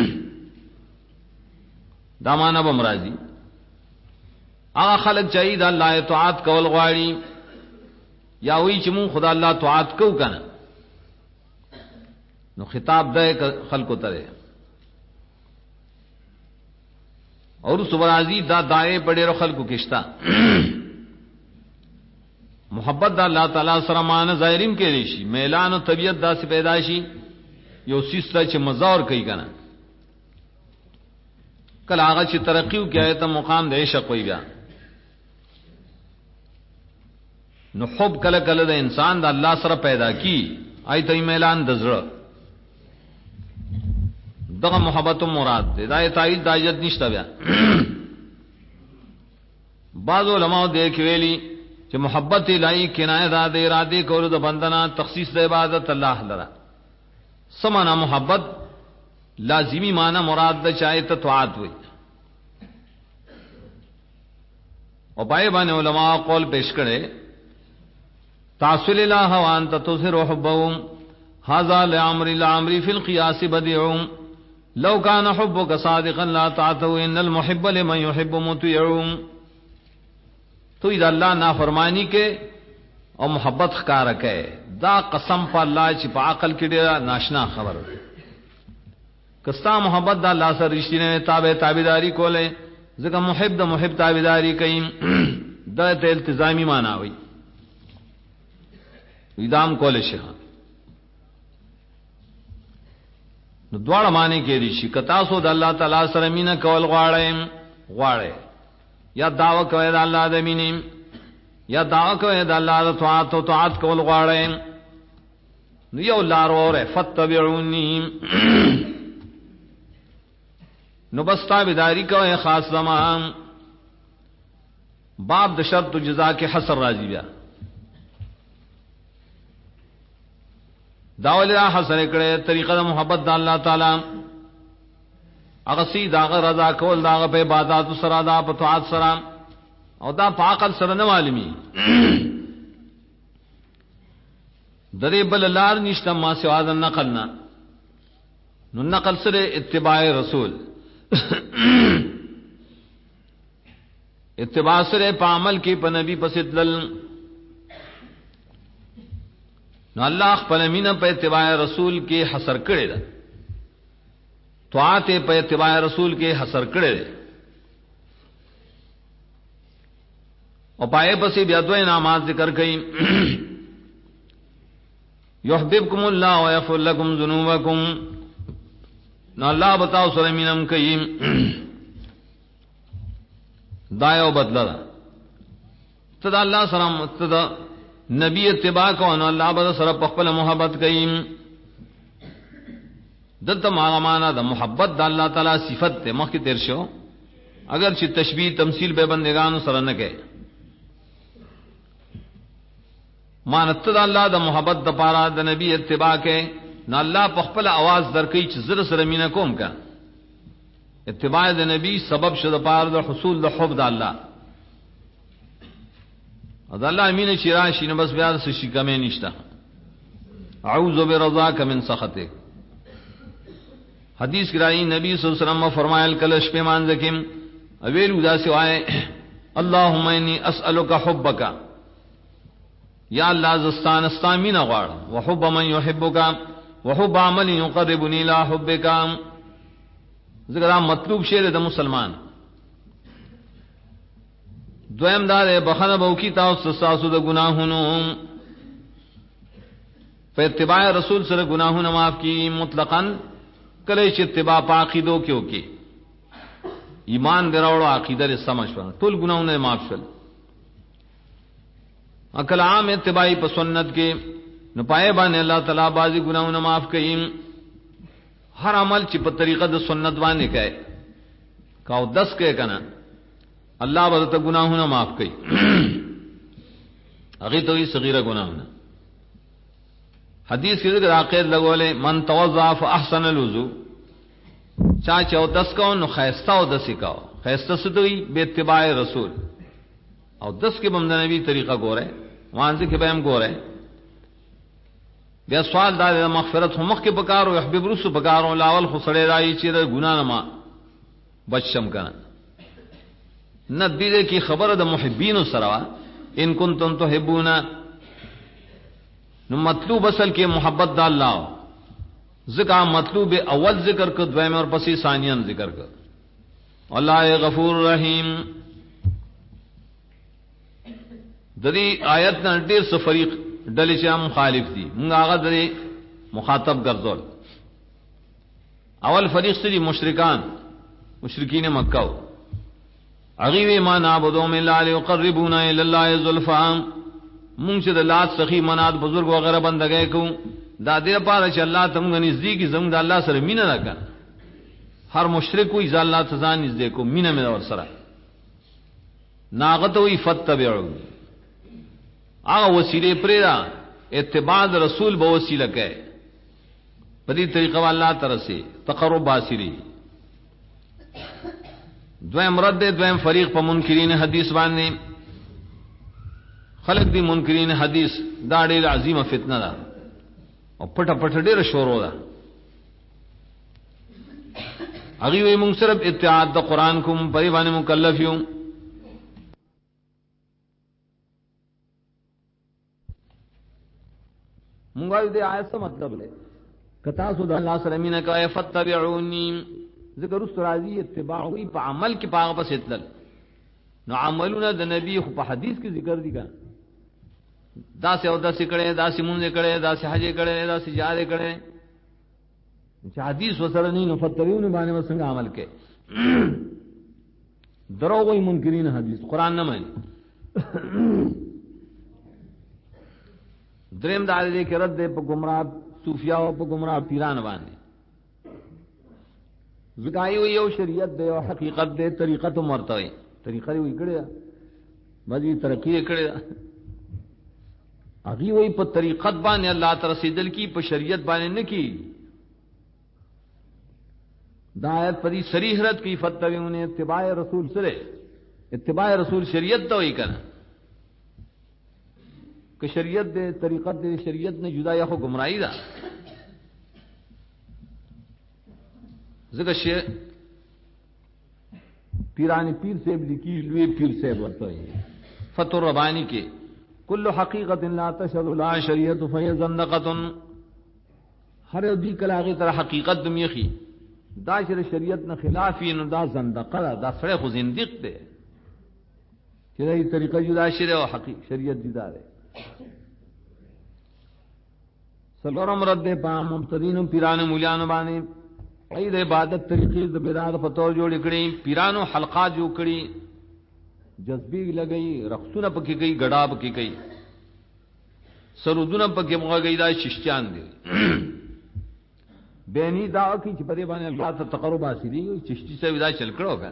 دامانا بمراضی آغا خلق چاہیے دا اللہ اطاعت کول غواړي یا وی چې مون خدا اللہ اطاعت کو کنه نو خطاب دے خلقو ترے اور سبرازی دا دائے پڑے رو خلق کشتا محبت دا اللہ تعالی سره مان ظاهریم کې ریشي میلان او طبیعت دا سے پیدائشی یو سیستا چې مزور کوي کنه کله هغه چې ترقیو کې آیت مقام د عشق وي بیا نو حب کله کله د انسان د الله سره پیدا کی آیت میلان د زړه دغه محبت مراد ده دا تایید دایت نشته بیا بعض علماء دیکھ ویلی چې محبت الہی کنایه ده د اراده کولو د بندنا تخصیص د عبادت الله لرا سمانا محبت لازمی معنی مراد ده چاہے طاعت وي او پای باندې علماء قول پیش کړي تعصل الله وانت تظهر حبهم هذا لامر الامر في القياس بديع لو كان حبك صادقا لا تعتو ان المحب لمن يحب مطيع تو اذا الله نافرمانی کے او محبت ښکارا کړي دا قسم په الله چې په عقل کې ډېر ناشنا خبر کستا محبت دا الله سره رښتینه تابعداري کوله ځکه محب د محب تابعداري کوي دا ته التزامي معنا وي ادام کوله شي نو دواړه معنی کې دي چې کتا سو د الله تعالی سره مینا کول غواړي یا دعوه کوي د الله د مینې یا دعوه کوي د الله د طاعت کول غواړي نو یو لار اوره فتبعونی نو بس تابعداری کوي خاص زمان باب د شرط و جزاء کې حصر راځي بیا داول را حسن کړه طریقه د محبت د الله تعالی هغه سي داغه رضا کول داغه په عبادت سره دا په طاعت سره او دا په عقل سره نه معلومي درې بل لار نشته ما سوا د نقل نه نو نقل سره اتباع رسول اتباع سره په عمل کې په نبی پسې تلل نو الله خپل مینه په اتباع رسول کې حصر کړی دا طاعت په اتباع رسول کې حصر کړی دی او پای پسې بیا دوه انعامات ذکر کړي یحببکم الله ویغفر لكم ذنوبکم نو الله بتاو سره مینم کوي دا یو بدل ده ته دا الله سره ته نبی اتباع کو نو الله به سره په خپل محبت کوي دته معنا د محبت د الله تعالی صفت ته مخکې تیر شو اگر چې تشبیه تمثيل به بندگانو سره نه کوي مانت د الله د محبت د پاره د نبی اتباع کوي نو الله په خپل आवाज درکې چې زړه سره مینا کوم کا اتباع د نبی سبب شو د پاره د حصول د حب د الله او د الله امینه چې راشي نو بس بیا څه شي کمې نشته اعوذ برضاک من سخطک حدیث کې راځي نبی صلی الله علیه وسلم فرمایل کله شپه مانځ کې اویل دا سوای اللهم انی اسالک حبک یا الله زستان استامین غواړ وحب من يحبک وحب عمل يقربني الى حبك ذکر مطلوب شعر د مسلمان دویم دار بخنه بو کی تاسو ساسو د گناهونو په اتباع رسول سره گناهونه معاف کی مطلقاً کله چې اتباع عقیدو کې وکي ایمان دراوړو عقیده لري سمجھ ونه ټول گناهونه معاف شول عقل عام اتباعی په سنت کې نو پای باندې الله تعالی بازي گناهونه معاف کوي هر عمل چې په طریقه د سنت باندې کوي کاو 10 کې کنه الله به ته گناهونه معاف کوي هغه ته یې صغیره گناهونه حدیث کې ذکر عقید لګولې من توضع فاحسن الوضوء چا 10 کو نو خیستا او 10 کو خیستا سدوی به اتباع رسول او 10 کې بم د نبی طریقہ ګوره وانځ کې به هم ګوره بیا سوال دا د مغفرت هم مخ کې پکارو يحبب رسو پکارو لاول خسړې راي چې د ګنا نه ما بچم کنه نه دې کې خبره د محبین سره ان کنتم تحبون نو مطلوب اصل کې محبت د الله ذکر مطلوب اول ذکر کو دویم اور پسې ثانیاں ذکر کو الله غفور رحیم. ددی آیت نه ډیر څه فریق ډلې چې مخالف دي موږ هغه درې مخاطب ګرځول. اول فریق سری مشرکین مکه اغي وی ما نعبدهم الا ليقربونا الى الله زلفا. مونږ چې د لات سخی منات بزرگ وغیرہ بندګۍ کوو دا دې لپاره چې الله ته موږ نږدې کی زموږ د الله سره مینه راکړه. هر مشرک وی ځان الله ته ځان نږدې کو مینه مې ور سره ناغته وی فتبعوا هغه وسیله پرې اتباع رسول به وسیله کوي په دې طریقه الله تعالی سره تقرب حاصلې. دویم رد دویم فریق په منکرین حدیث باندې. خلق دی منکرین حدیث دا ډېر عظیمه فتنه ده او پټه پټه ډېر شورو ده. هغه وی موږ صرف اتحاد د قران کوم په باندې مکلف یو. موږ دې آیت څه مطلب لري کتا سود الله سره مینه کوي فتبعونی ذکر استراضی اتباع وی په عمل کې پاغه پس اتل نو عملونه د نبی خو په حدیث کې ذکر دي کا دا سه او دا سکړې دا سیمون کړي دا سه حج کړي دا سه جهاد کړي چې حدیث وسره نه نو فتبعونی باندې وسنګ عمل کې درو وی منکرین حدیث قران نه مانی. دریم دا دې کې رد په گمراه صوفیا او په گمراه پیران باندې زګایو یو شریعت دی او حقیقت دی طریقه ته مرتوي طریقه وی کړی باندې ترقی کړی اغي وی په طریقت باندې الله تعالی رسیدل کی په شریعت باندې نه کی. دا آیت پری صریح رد کی فتویون اتباع رسول سره اتباع رسول شریعت ته وی کنه کہ شریعت دے طریقت دے شریعت نے جدا یا خو گمراہی دا ذکر شیخ پیرانی پیر صاحب لکی لوی پیر صاحب ورطا ہے فتح الربانی کے کل حقیقت لا تشهد لا شریعت فهي زندقۃ. ہر دی کلاغی طرح حقیقت دمیخی دا شریعت نہ خلافی نو دا زندقہ دا سڑے خو زندق دے چرای طریقہ جدا شرع او حقیقت شریعت جدا ہے. سلورم رد پا مبتدین پیران مولیان باندې اې د عبادت طریقې د بدعت په تور جوړ کړي پیرانو حلقات جو کړي جذبی لګي رقصونه پکې کوي غډا پکې کوي سرودونه پکې موږ دا ششتیان دي بینی دا کی چې په دې باندې الله ته تقرب حاصلې چشتی سے ودا چل کړو کا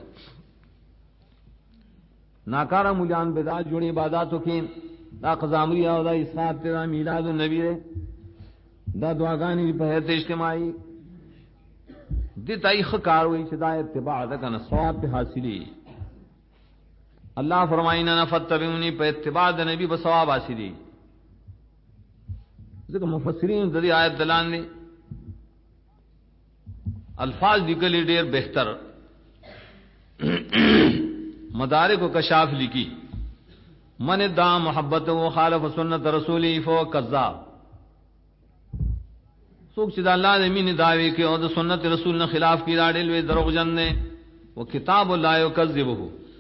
ناکارا مولیان بدعت جوړي عبادتو کې دا قزامری او دا اسناد تیرا میلاد النبی دے دا دعاګانی په هیته اجتماعي دي تاریخ کاروي چې دا اتباع ده کنه ثواب به حاصلې. الله فرماینا فتبعونی په اتباع د نبی به ثواب حاصلې. ځکه مفسرین د دې آیت دلاندې الفاظ لیکلي ډېر بهتر مدارک و کشاف لکی من دا محبت و خالف سنت رسولی فو کذاب. سوک چې د الله د مینې دعوی کوي او د سنت رسول نه خلاف کوي دا ډېر لوی دروغجن دی. و کتاب لا یکذبه.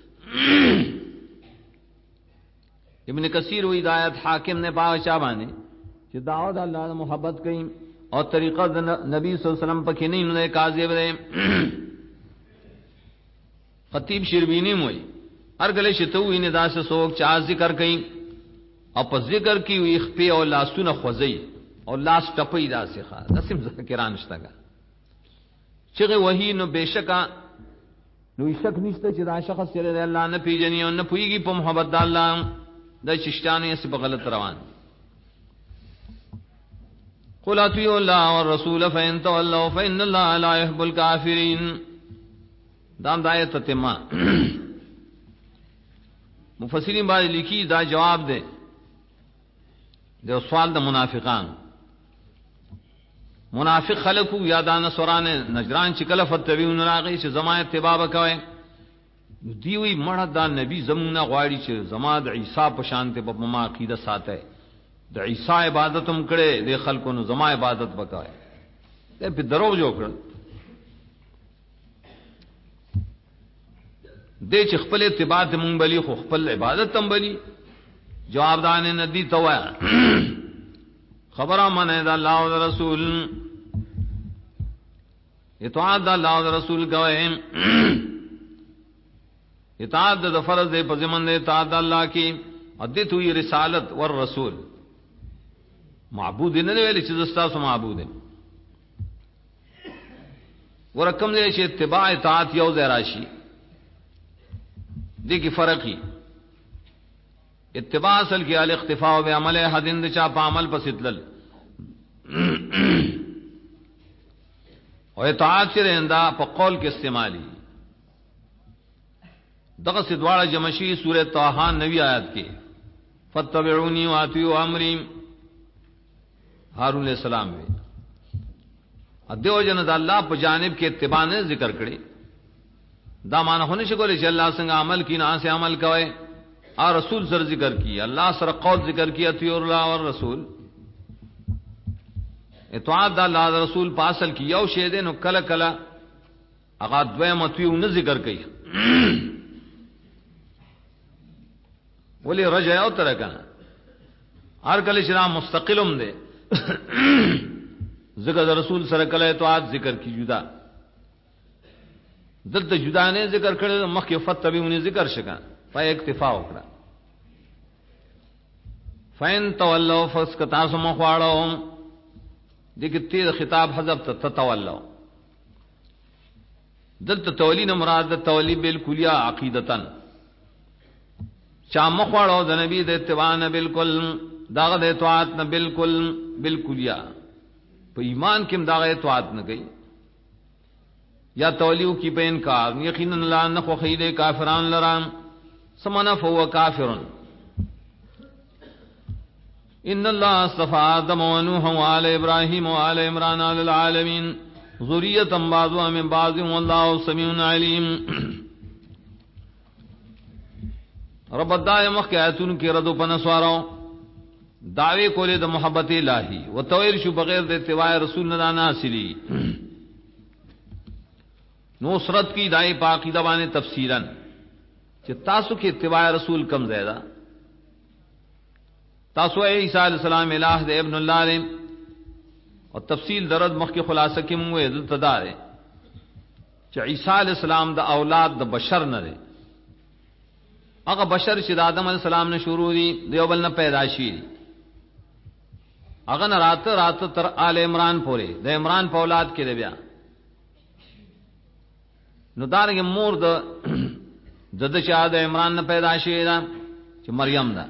ابن کثیر و ہدایت حاکم نے پاک چا باندې چې دعوت الله محبت کوي او طریقہ نبی صلی الله علیه وسلم پکې نه نه کاذب دی. خطیب شربینی موي هر گله شته وي نه داسه سوک چا ذکر کوي او په ذکر کې وي خپې او لاسونه خوځي او لاس ټپي داسه ښه داسې ذکران شتهګه چې وਹੀ نو بشکا نو شک نشته چې دا شخص سره الله نه پیژني او نه پويږي په محبت د الله د ششتانه یې په غلط روان. قل اطیعوا الله والرسول فإن تولوا فإن الله لا يحب الكافرين. دام دایته تتما مفسرین باندې لیکي دا جواب ده د سوال د منافقان. منافق خلقو یادان سورانه نجران چې کله فتویون راغی چې زما اتباع وکوي دی وی مړه دا نبی زمونه غواړي چې زما د عیسی په شان ته په ما عقیده ساته د عیسی عبادت هم کړي د خلکو نو زما عبادت وکوي ته په دروغ جوړ کړ. دې چې خپل اتباع ته مونږ بلی خو خپل عبادت هم بلی جواب دان ندی توا خبره منه دا الله او رسول اطاعت دا الله او رسول کوي اطاعت د فرض په ضمن اطاعت الله کی ادیت ہوئی رسالت ور رسول معبود نه ویل چې زستا سو معبود ورکم دې چې اتباع اطاعت یو ځای راشي دې کی فرقي اتباع اصل کې ال اختفاء او عمل حدین چا په عمل پسیدل او اطاعت چې رندا په قول کې استعمالي دغه سدواړه جمشی سورہ طه 9 آیات کې فتبعوني واتيوا امري هارون علیہ السلام وی ادیو جن د الله په جانب کې اتباع نه ذکر کړي دا معنی هونه شي کولای چې الله څنګه عمل کی نه سے عمل کوي اور رسول سره ذکر کی الله سره قول ذکر کی اطیع الله اور رسول اطاعت د الله او رسول په اصل کې یو شی دی نو کله کله هغه دوی متیو نه ذکر کوي ولی رجع او تر کنه هر کله چې مستقلم دی ذکر رسول سره کله اطاعت ذکر کی جدا دلته جدا نه ذکر کړي مخکې فتبعوني ذکر شګه پای اکتفا وکړه فین تولوا فسکتا سم خواړو دغه تیر خطاب حذف ته تولوا دلته تولی نه مراد تولی بالکلیه عقیدتن چا مخواړو د نبی د اتباع نه بالکل داغه د اطاعت نه بالکلیه په ایمان کې داغه اطاعت نه کوي یا تولیو کی په انکار یقینا لا نه خو خیله کافران لرام سمنا فهو کافر ان الله اصطفى آدم ونوح وآل ابراهيم وآل عمران على العالمين ذرية بعضها من بعض والله سميع عليم رب دای مخ کې آیتون کې ردو پنسوارو دعوی کولې د محبت الہی و تویر شو بغیر د اتباع رسول نه ناصری نصرت کی دای پاکی دبانے تفسیرا چې تاسو کې اتباع رسول کم زیادہ تاسو عیسی علیہ السلام الہ دے ابن اللہ دے اور تفصیل درد مخ کی خلاصہ کې موږ یې دلته ده چې عیسی علیہ السلام د اولاد د بشر نه دي هغه بشر چې د آدم علیہ السلام نه شروع دي دیوبل نه پیدا شي هغه نه رات تر آل عمران پورې د عمران په اولاد کې دی بیا نو دارنګ مور د شاه د عمران نه پیدا شي دا چې مریم ده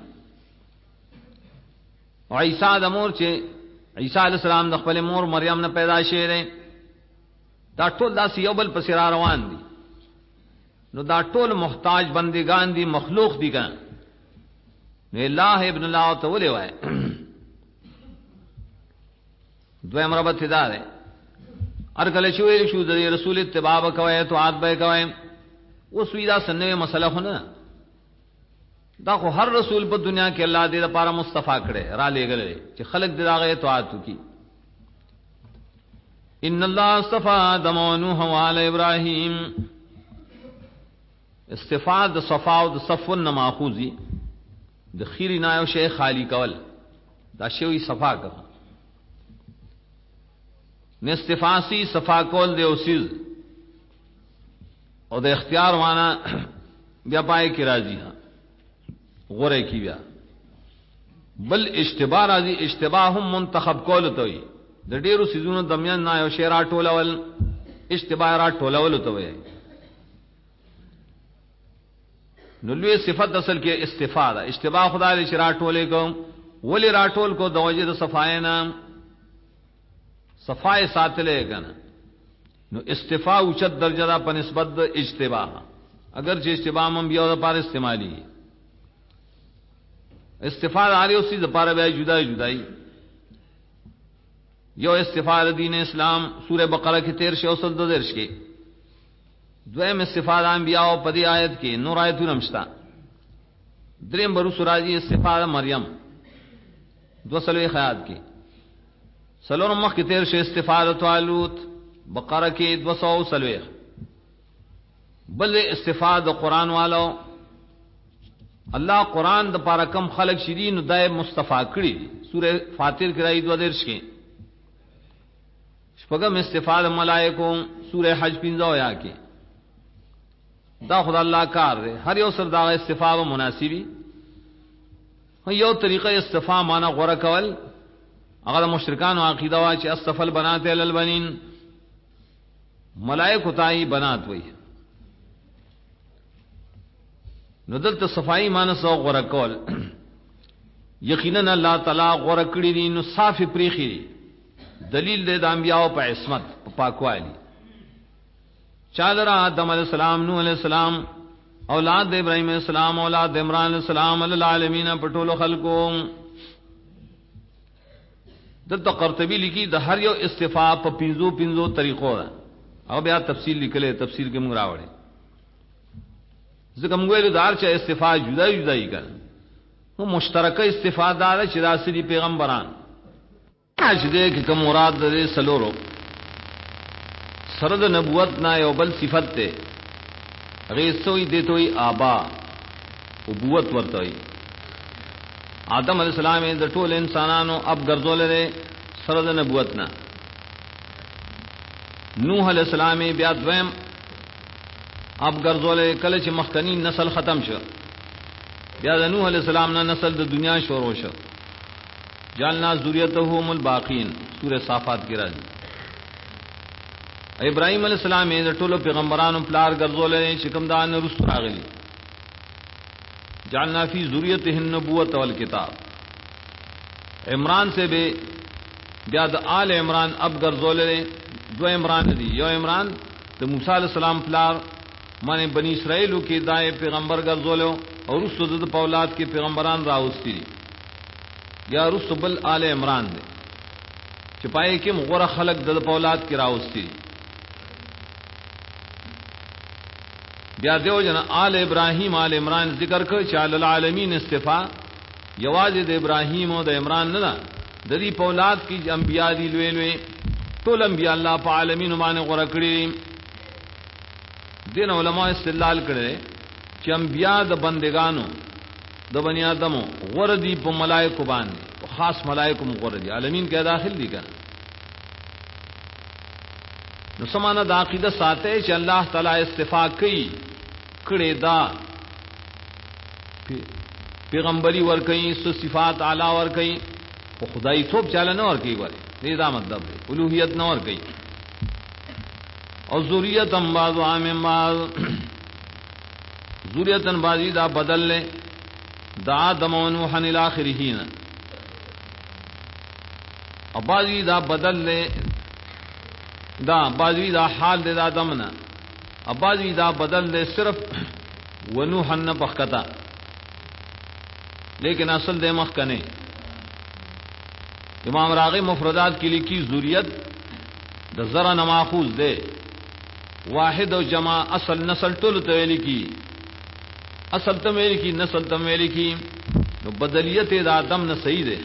او عیسی د مور چې عیسی علیہ السلام د خپل مور مریم نه پیدا شي دا ټول داسې یو بل پسې را روان دي نو دا ټول محتاج بندگان دي مخلوق دي کنه نو الله ابن الله ته ولې وای دویم ربط دا ده هر کله چې ویل شو د رسول اتباع کوي تو عاد به کوي اوس وی دا سنوي مسله خو نه دا خو هر رسول په دنیا کې الله دې لپاره مصطفی کړي را لېګل چې خلق دې داغه اطاعت وکي ان الله اصطفى آدم ونوح وآل ابراهيم استفاء د صفا او د صفون نه ماخوذي د خيري نایو شیخ خالی کول دا شوی صفا کړ نستفاسی صفا کول دی اوسیز او د اختیار معنا بیا پای کی راضی ها غره کی بیا بل اشتباه راضی اشتباه هم منتخب کول ته وي د ډیرو سيزونو دمیان نه یو شی را ټولول اشتباه را ټولول ته وي نو لوی صفت اصل کې استفاده اشتباه خدای دې شرا ټولې کوم ولی را ټول کو د وجه د صفای نام صفای ساتلې کنه نو استفاء اوچت درجه دا په نسبت د اجتباح اگر چې اشتباه هم بیا د پاره استعمالي استفاء علی اوسې د پاره بیا جدای یو استفاء دین اسلام سورہ بقرہ کې 13 او 13 کې دویم استفاده انبیاء او په دې آیت کې نور آیتونه مشتا دریم برو سراجی استفاده مریم 200 خیات کې سلور مخ کې 13 استفاده طالوت بقره کې 200 بل استفاد قرآن والو اللہ قرآن د پارا کم خلق شیرین دائب مصطفیٰ کری سورہ فاتر کرائی دو درش کے شپگم استفاد ملائکوں سورہ حج پینزو یا کے دا خدا اللہ کار رہے ہر یو سر دا استفاء و مناسبی یو طریقہ استفاء مانا غورا کول اگر مشرکان و عقیدہ واچے استفل بناتے للبنین ملائک اتائی بنات وئی ندلت صفائی مانا سو غورا کول یقیناً اللہ تعالی غورا کری دی نو صاف پریخی دی دلیل دے دا انبیاء پا عصمت پا پاکوالی چادر آدم علیہ السلام نوح علیہ السلام اولاد ابراہیم علیہ السلام اولاد عمران علیہ السلام علی العالمین پٹول خلقو دلتا قرطبی لکی دا ہر یو استفاء پا پینزو طریقوں دا او بیا تفصیل لکلے تفسیر کے منگراوڑے ذکر منگویلو دار چا استفاء جدائی کر وہ مشترکہ استفاء دارا چدا سری پیغمبران دے کہ کم مراد دے سلورو سرد نبوت نا یو بل صفت تے غیسوئی دیتوئی آبا ابوت ورتوئی آدم علیہ السلام دا ٹول انسانانو اب گرزول دے سرد نبوت نا نوح علیہ السلام بیاد دویم اب گرزول کلچ مخکنی نسل ختم شو بیاد نوح علیہ السلام نا نسل دا دنیا شورو شو جالنا ذریتہم الباقین سورہ صافات کی راضی ابراہیم علیہ السلام دا ټولو پیغمبرانو پلار ګرځولې چې کوم دا نه رسو راغلي جعلنا فی ذریته النبوۃ والکتاب عمران سے بے بیا د آل عمران اب ګرځولې دو عمران دی یو عمران د موسی علیہ السلام پلار معنی بنی اسرائیل کې دای پیغمبر ګرځولو او رسو د اولاد کې پیغمبران راوستي یا رسو بل آل عمران دی چې پای کې مغره خلق د اولاد کې راوستي بیا دیو جنا آل ابراہیم آل عمران ذکر کر چال العالمین استفاء یواز د ابراہیم و د عمران نہ دری پولاد کی انبیاء دی لوے لوے طول انبیاء اللہ پا عالمین مانے غرہ کری دین علماء استدلال کرے چی انبیاء د بندگانو د بنی آدمو غرہ دی پا ملائکو باندے خاص ملائکو غرہ دی عالمین کے داخل دی کنا نو سمانا دا عقیدہ ساتے چی اللہ تعالی استفاء کی کڑے دا پیغمبری ور کئی سو صفات اعلی ور کئی خدائی تھوپ چالا نہ ور کئی ورے یہ دا مطلب ہے الوہیت نہ ور کئی اور ذریت بعض عام بعض ذریت بعضی دا بدل لے دا آدم و نوح الاخرین اور بعضی دا بدل لے دا بعضی دا حال دے دا دمنا ابازی دا بدل دے صرف ونوح نہ بخکتا لیکن اصل دے مخکنے امام راغب مفردات کی لکھی ذریت دا ذرا نماخوذ دے واحد و جمع اصل نسل ٹول تویلی کی اصل تمیلی کی نسل تمیلی کی تو بدلیت دا دم نہ صحیح دے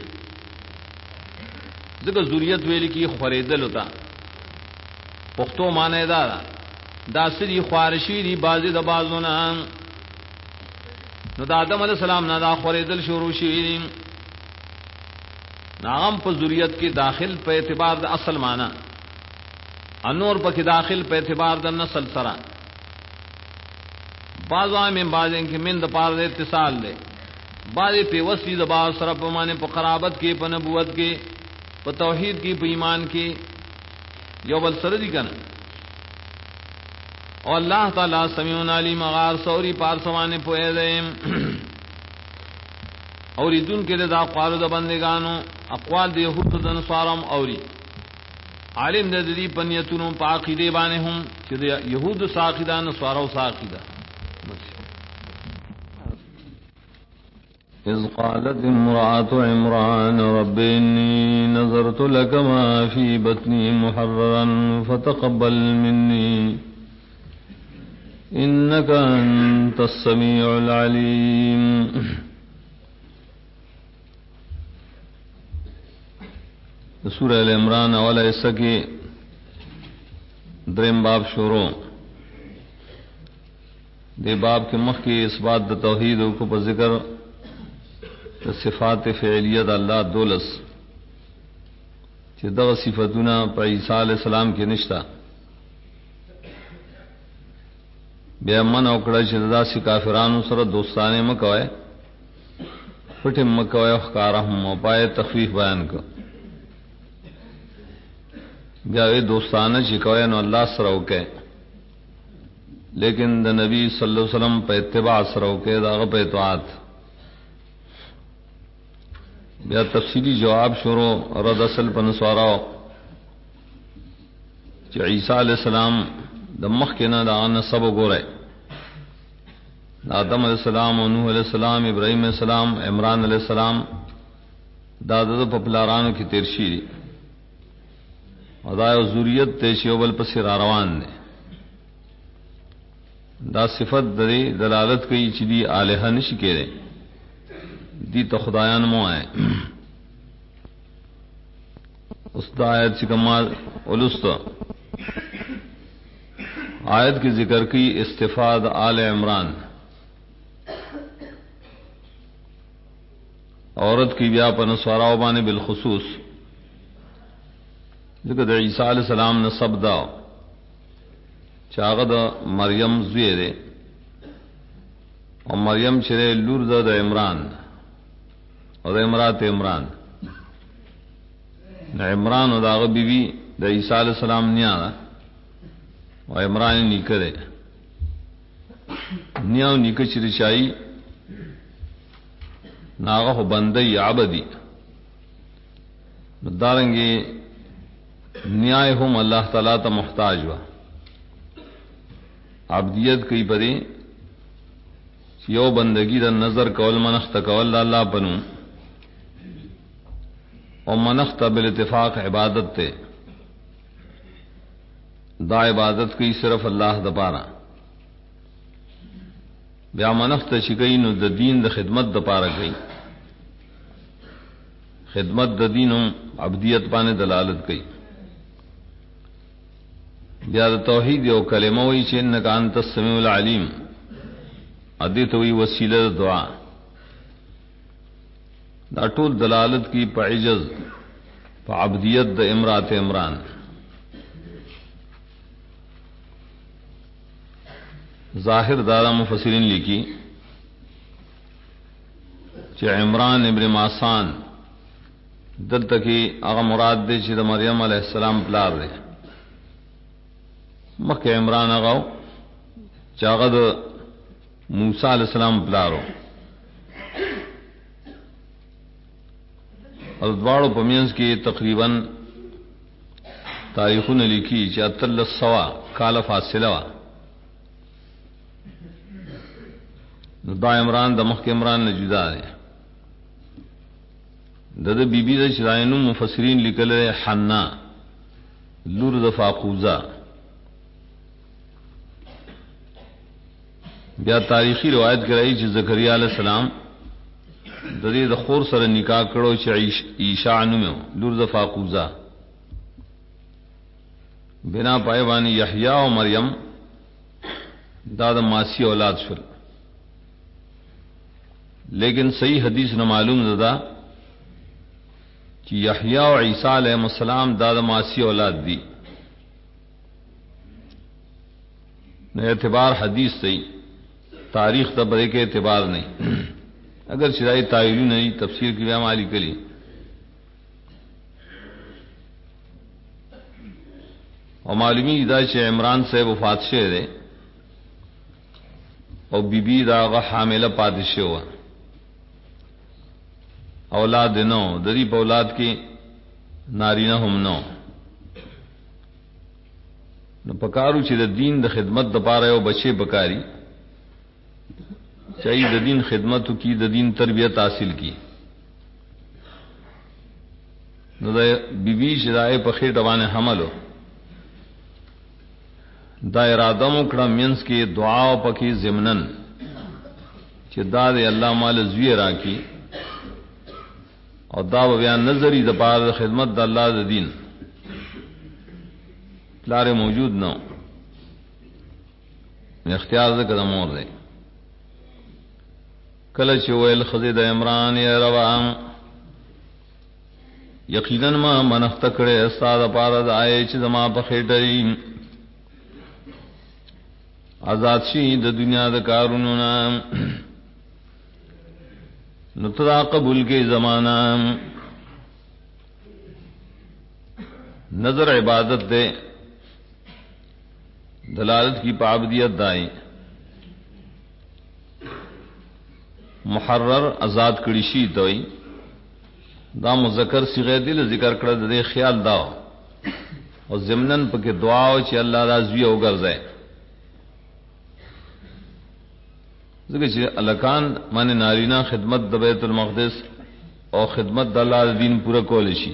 ذکر ذریت ویلی کی خوریدل ہوتا پختو مانے دارا دا سری خوارشی دی بازی دا بازونا نو دا آدم علیہ السلام نا دا خوریدل شروع شیری ناغم پا ذریت کی داخل پا اعتبار دا اصل مانا انور پا کی داخل پا اعتبار دا نسل سرا بازو میں بازیں کی من دا پار دا اتصال دے بازی پی وسی دا باز سرا پا مانے پا قرابت کی پا نبوت کی پا توحید کی پا ایمان کی یو بل سردی کنا اور اللہ تعالیٰ سمیعون علیم غار سوری پار سوانے پوئے دیم اور دن کے دا اقوال دا بندگانو اقوال دے یہود دا نصارم اوری عالم دے دی پنیتونو پا عقیدے بانے ہم کہ دے یہود ساقیدہ نصارو ساقیدہ إذ قالت امرأة عمران رب إني نظرت لك ما في بطني محررا فتقبل مني إنك أنت السميع العليم سورہ ال-عمران اولا حصہ کی دریم باب شروع دے باب کے مخ کی اثبات د توحید کو پر ذکر صفات فعلیت اللہ دولس چې دغه صفاتونه په عیسی علی السلام کې نشتا بیا من او کړه چې داسې کافرانو سره دوستانه مکوای پټه مکوای ښکارهم او پای تخفیف بیان کو بیا وی دوستانه چې کوي نو الله سره وکي لیکن د نبی صلی الله علیه وسلم په اتباع سره وکي دا په اطاعت بیا تفصیلی جواب شروع رد اصل پنسوارا چې عیسی علیہ السلام د مخ کې نه دا نسب وګورئ آدم علیہ السلام او نوح علیہ السلام ابراہیم علیہ السلام عمران علیہ السلام دا د پپلارانو کې تیر شي ادا او ذریت ته شیوبل پس را روان دي دا صفت د دلالت کوي چې دی الہ نشي کېره دی تو خدایان مو آئے اس دا آیت سے کمال علست آیت کی ذکر کی استفاد آل عمران عورت کی بیا پر نسوارا بانے بالخصوص ذکر دا عیسیٰ علیہ السلام نصب دا چاغد مریم زوی دے اور مریم چرے لور دا عمران اور امرات عمران نہ عمران اور داغ بی بی دا عیسیٰ علیہ السلام نیا اور عمران نیکرے نیا نیک چرچائی ناغ بندی عبدی دارنگی نیائے ہم اللہ تعالیٰ تا محتاج وا عبدیت کی پدی یو بندگی دا نظر کول منخت کول اللہ پنو اور منخت بالاتفاق عبادت تے دا عبادت کی صرف اللہ دپارا بیا منخت شکئی نو د دین د خدمت دپارا گئی خدمت د دین عبدیت بانے دلالت گئی بیا د توحید یو کلمه وی چې انک انت السمیع العلیم ادیت وی وسیله دعا دا ټول دلالت کی په عجز په عبدیت د امرات عمران ظاہر دارا مفسرین لکھی چې عمران ابن ماسان دلته کې هغه مراد دی چې د مریم علیه السلام پلار دی مکه عمران هغه چې هغه د موسی علیہ السلام پلارو اور دوارو پمینس کی تقریباً تاریخون لکھی چې اتل سوا کال فاصله وا دا عمران د مخ عمران نه جدا دی د بی بی د شراینو مفسرین لیکل حنا لور د فاقوزه بیا تاریخی روایت کرائی چې زکریا علیہ السلام د دې د خور سره نکاح کړو چې عیشا نومو لور د فاقوزه بنا پای باندې یحیی او مریم دا د ماسی اولاد شول لیکن صحیح حدیث نہ معلوم زدا کہ یحیی او عیسی علیہ السلام دا د ماسی اولاد دی نہ اعتبار حدیث صحیح تاریخ تبرے کے اعتبار نہیں اگر شرعی تعویل نہیں تفسیر کی بیان علی کلی اور معلومی ہدایت عمران سے وفات شعر اور بی بی داغ حاملہ پادش ہوا اولاد نو دریب اولاد کی نارینہ ہم نو پکارو چې د دین د خدمت د پاره او بچے بکاری چاہیے د دین خدمت کی د دین تربیت حاصل کی نو د بیبی شرائع په خېټه باندې حمل دا اراده مو کړه مینس کې دعا او پکې ضمنن چې دا د الله مال زوی راکی او دا بیا نظری د پاره خدمت د الله د دین پلار موجود نو اختیار دے کدم اور دے کلچ ویل خزید عمران یا روام یقینا ما منخ تکڑے استاد پارد آئے چ زما پخیٹئی آزاد شي د دنیا د کارونو نام نترا قبول کے زمانہ نظر عبادت دے دلالت کی پابدیت دائیں محرر آزاد کڑیشی دوئی دا مذکر صیغہ دل ذکر کړه دے خیال داو او ضمنن پکې دعا او چې الله راضي او ګرځي ځکه چې الکان معنی نارینا خدمت د بیت المقدس او خدمت د الله دین پورا کول شي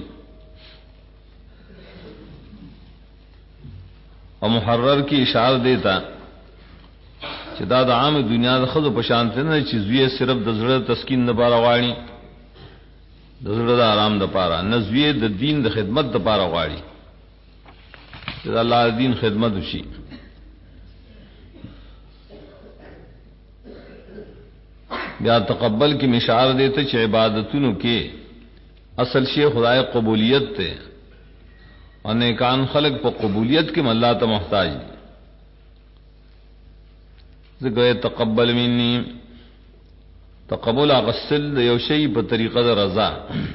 او محرر کی اشاره دیتا چې دا د عام دنیا د خزو په شان نه چې زوی صرف د زړه تسکین نه بار غواړي د زړه د آرام د پاره نه زوی د دین د خدمت د پاره غواړي چې الله دین خدمت وشي بیا تقبل کی مشعار دیتے چې عبادتونو کې اصل شی خدای قبولیت ته او نیکان خلق په قبولیت کې الله ته محتاج دي ذکر تقبل منی تقبل اغسل یو شی په طریقه د رضا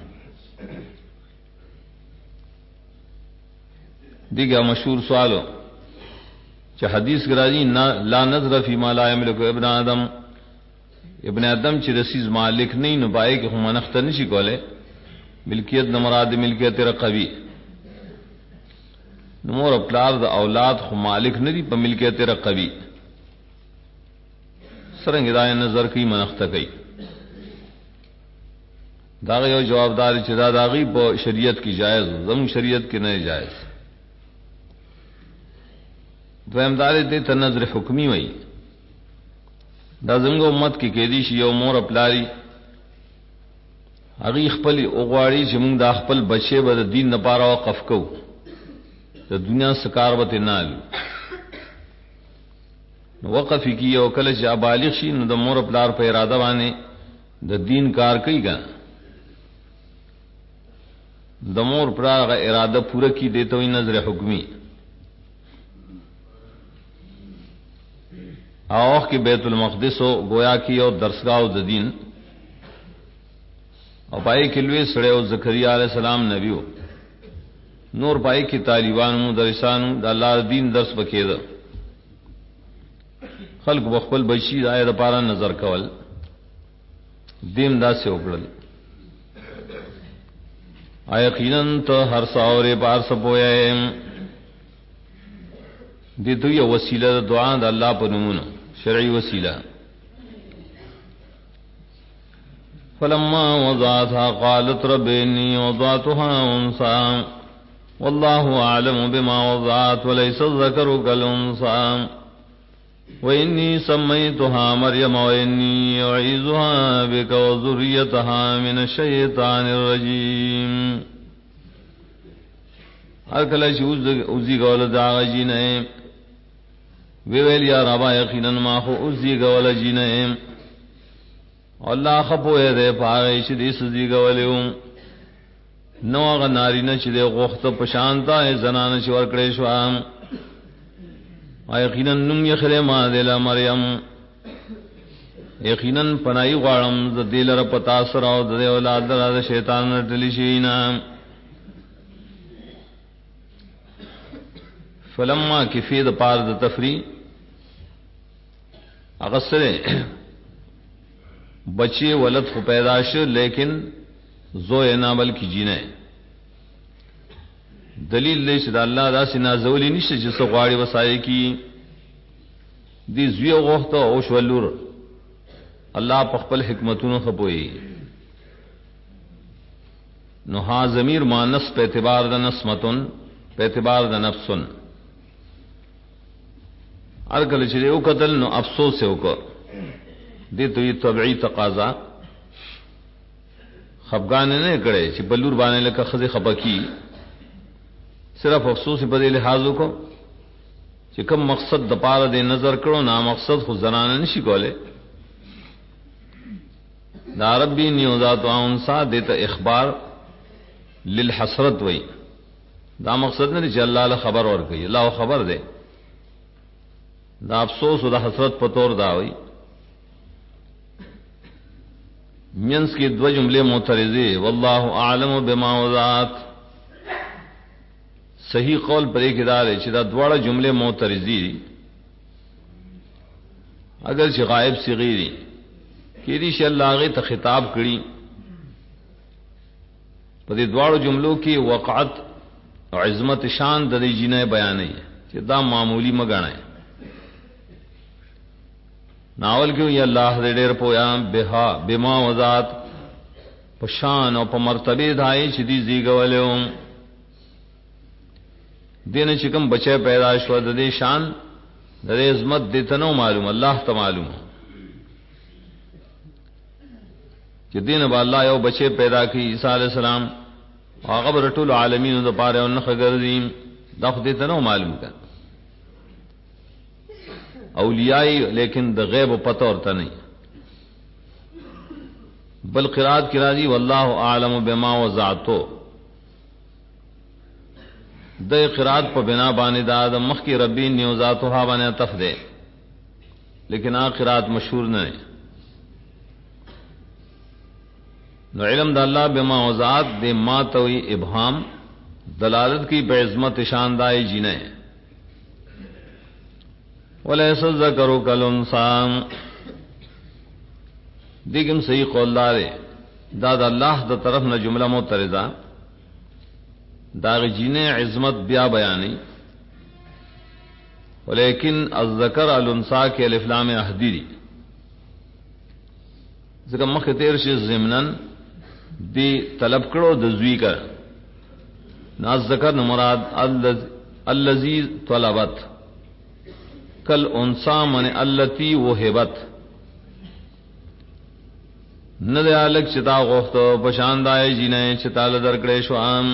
دیګه مشهور سوالو چې حدیث راځي لا نظر فی ما لا یملک ابن آدم ابن آدم چې رسیز مالک نه نو پای کې هم منخت نشي کوله ملکیت نه مراد ملکیت رقبی نو مور پلار د اولاد خو مالک نه دی په ملکیت رقبی سرنګ دای نظر کوي منخت کوي دا یو جوابدار چې دا داغي په شریعت کې جایز زمو شریعت کې نه جایز دویم دار دې ته نظر حکمی وای دا زموږ امت کې کې دي چې یو مور پلاری هغه خپل اوغواړي چې موږ د خپل بچي به دین نه پاره وقف کوو د دنیا سکار وته نه وقف کی او کله چې بالغ شي نو د مور پلار په اراده باندې د دین کار کوي ګا د مور پلار غ اراده پوره کی دیته وي نظر حکمی اوخ کی بیت المقدس او گویا کی او درسگاہ د دین او پای کې لوی سړی او زکریا علیہ السلام نبیو نور پای کې طالبانو مدرسانو د الله دین درس وکړه خلق بخپل بچی د آیت لپاره نظر کول دیم داسې وکړل یقینا ته هر څاورې بار سپویم دې دوی وسیله د دعا د الله په نومونو شرعي وسیله فلما وضعتها قالت رب اني وضعتها انثى والله اعلم بما وضعت وليس الذكر كالانثى واني سميتها مريم واني اعيذها بك وذريتها من الشيطان الرجيم هر کله چې اوزی غول دا جینې ویل یا رب یقینا ما خو اوزی غول جینې الله خپوې دې پاره چې دې سوزی غولیو نو غ نارینه چې دې غوخته په شانتا زنانه چې ور کړې شو یقینا نم یخره ما دل مریم یقینا پنای غواړم ز دلر پتا سره او د اولاد د شیطان ټلی شینا فلما کفید پار د تفری اغسره بچی ولد خو پیداش لیکن زوی نه بلکی جینه دلیل لیش دا الله دا سینا زولی نشته چې څو غواړي وسایي کی دې زوی غوښته او شولور الله په خپل حکمتونو خپوي نو ها ضمیر مانس په اعتبار د نسمتن په اعتبار د نفسن هر کله چې یو قتل نو افسوس یو کو دې ته طبيعي تقاضا خفغان نه کړي چې بلور باندې لکه خزه خپکی صرف افسوس په دې لحاظ کو چې کوم مقصد د پاره د نظر کړو نا مقصد خو زنانه نشي کوله دا ربی نیوزات انسا دیتا اخبار للحسرت وئی دا مقصد نه چې الله له خبر ورکړي الله خبر ده دا افسوس او د حسرت په تور دا وئی منس کی دو جملے معترضی والله اعلم بما وضعت صحیح قول پر ایک ادار ہے چې دا دواړه جملے معترضی دي اگر چې غائب صغیری کېدی شي الله هغه ته خطاب کړي په دې دواړو جملو کې وقعت او عظمت شان د دې جنې بیانې چې دا معمولی مګنه ناول کیوں یہ اللہ دے ډېر پویا بها بما وذات پشان او په مرتبه دای چې دی زیګولیو دین چې کوم بچي پیدا شو د دې شان د دې عظمت دې تنو معلوم الله ته معلوم چې دین به الله یو بچي پیدا کړي عیسی علی السلام هغه ټول عالمین د پاره او نه خګرځي دا خو دې تنو معلوم کړه اولیاء لیکن د غیب پتہ ورته نه بل قرات کی راضی والله اعلم بما وضعتو د قرات په بنا باندې د مخ کی ربی نیوزاتها باندې تفده لیکن ا قرات مشهور نه نو علم د الله بما وضعت د ما توي ابهام دلالت کی بے عظمت شاندای جنہ ولیس الذکر کالانثی دیگم صحیح قول دار دا اللہ دا طرف نہ جملہ معترضہ دا جنہ عظمت بیا بیانی ولیکن الذکر الانثی کے الف لام احدی دی ذکر مخ تیر شی ضمنن دی طلب کرو د زوی کا نا ذکر نہ مراد الذی طلبت کل انسا من التی وهبت نہ دے الک چتا غوخت پشاندای جنې چتا ل درکړې شو ام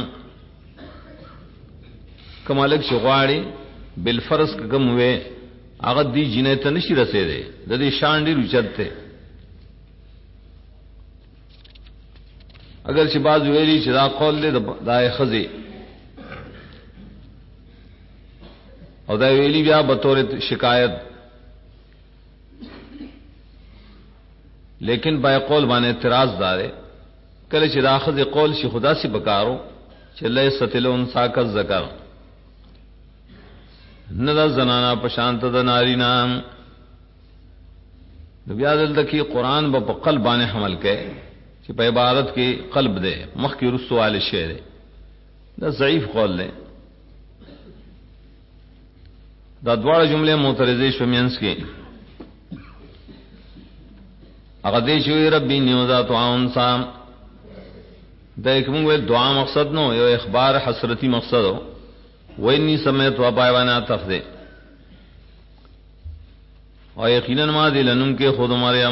کمالک شغواړي بالفرض کم وې هغه دی جنې ته نشي رسیدې د دې شان دی رچته اگر چې باز ویلی چې دا قول له دای خزي او دا ویلی بیا بطور شکایت لیکن بای قول باندې اعتراض دار کله چې داخذ قول شي خدا سے بکارو چې لیست الانثى کذکر نذ زنانا پشانت د ناری نام نو بیا دلته کې قران په قلب باندې حمل کړي چې په عبارت کې قلب ده مخ کې رسو والے شعر دا ضعیف قول ده دا دواړه جمله معترضه شومینس کې هغه دې شوی ربي نیوزات انسا دا کوم دعا مقصد نو یو اخبار حسرتی مقصد ہو وانی سمیت و پایوانا تفدے اور یقینا ما دلنم کے خود مریم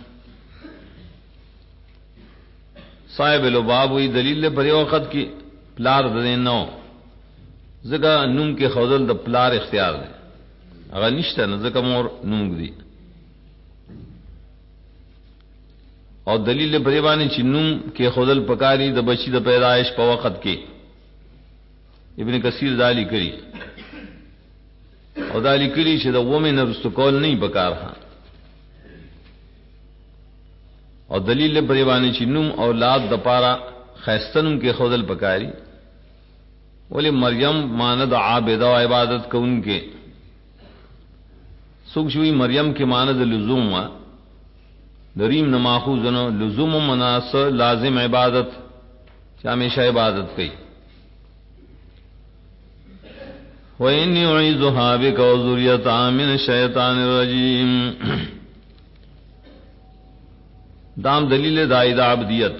صاحب الباب وی دلیل پر وقت کی پلار دین نو زګه نوم کې خودل د پلار اختیار دی هغه نشته نه زګه مور نوم دی او دلیل پرې باندې چې نوم کې خودل پکاري د بچی د پیدایش په وخت کې ابن کثیر دالی کړي او دالی کړي چې د ومه نرست کول نه بکار ها او دلیل پرې باندې چې نوم اولاد د پاره خیستنم کې خودل پکاري ولی مریم ماند عابدہ و عبادت کو ان کے سکھ شوئی مریم کے ماند لزوم دریم نماخوذ لزوم مناس لازم عبادت ہمیشہ عبادت کی وَإِنِّي أُعِيذُهَا بِكَ وَذُرِّيَّتَهَا مِنَ الشَّيْطَانِ الرَّجِيمِ دام دلیل دائد عبدیت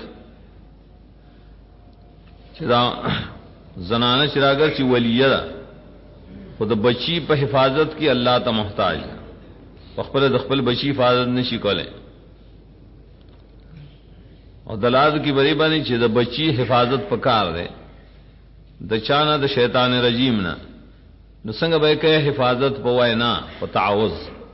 چدا زنانہ چراگر چی ولیہ دا خود بچی پہ حفاظت کی اللہ تا محتاج خپل د خپل بچی حفاظت نشي کولای او دلال کی بری باندې چې د بچی حفاظت پکار ده د چانه د شیطان رجیم نه نو څنګه به کې حفاظت په وینا او تعوذ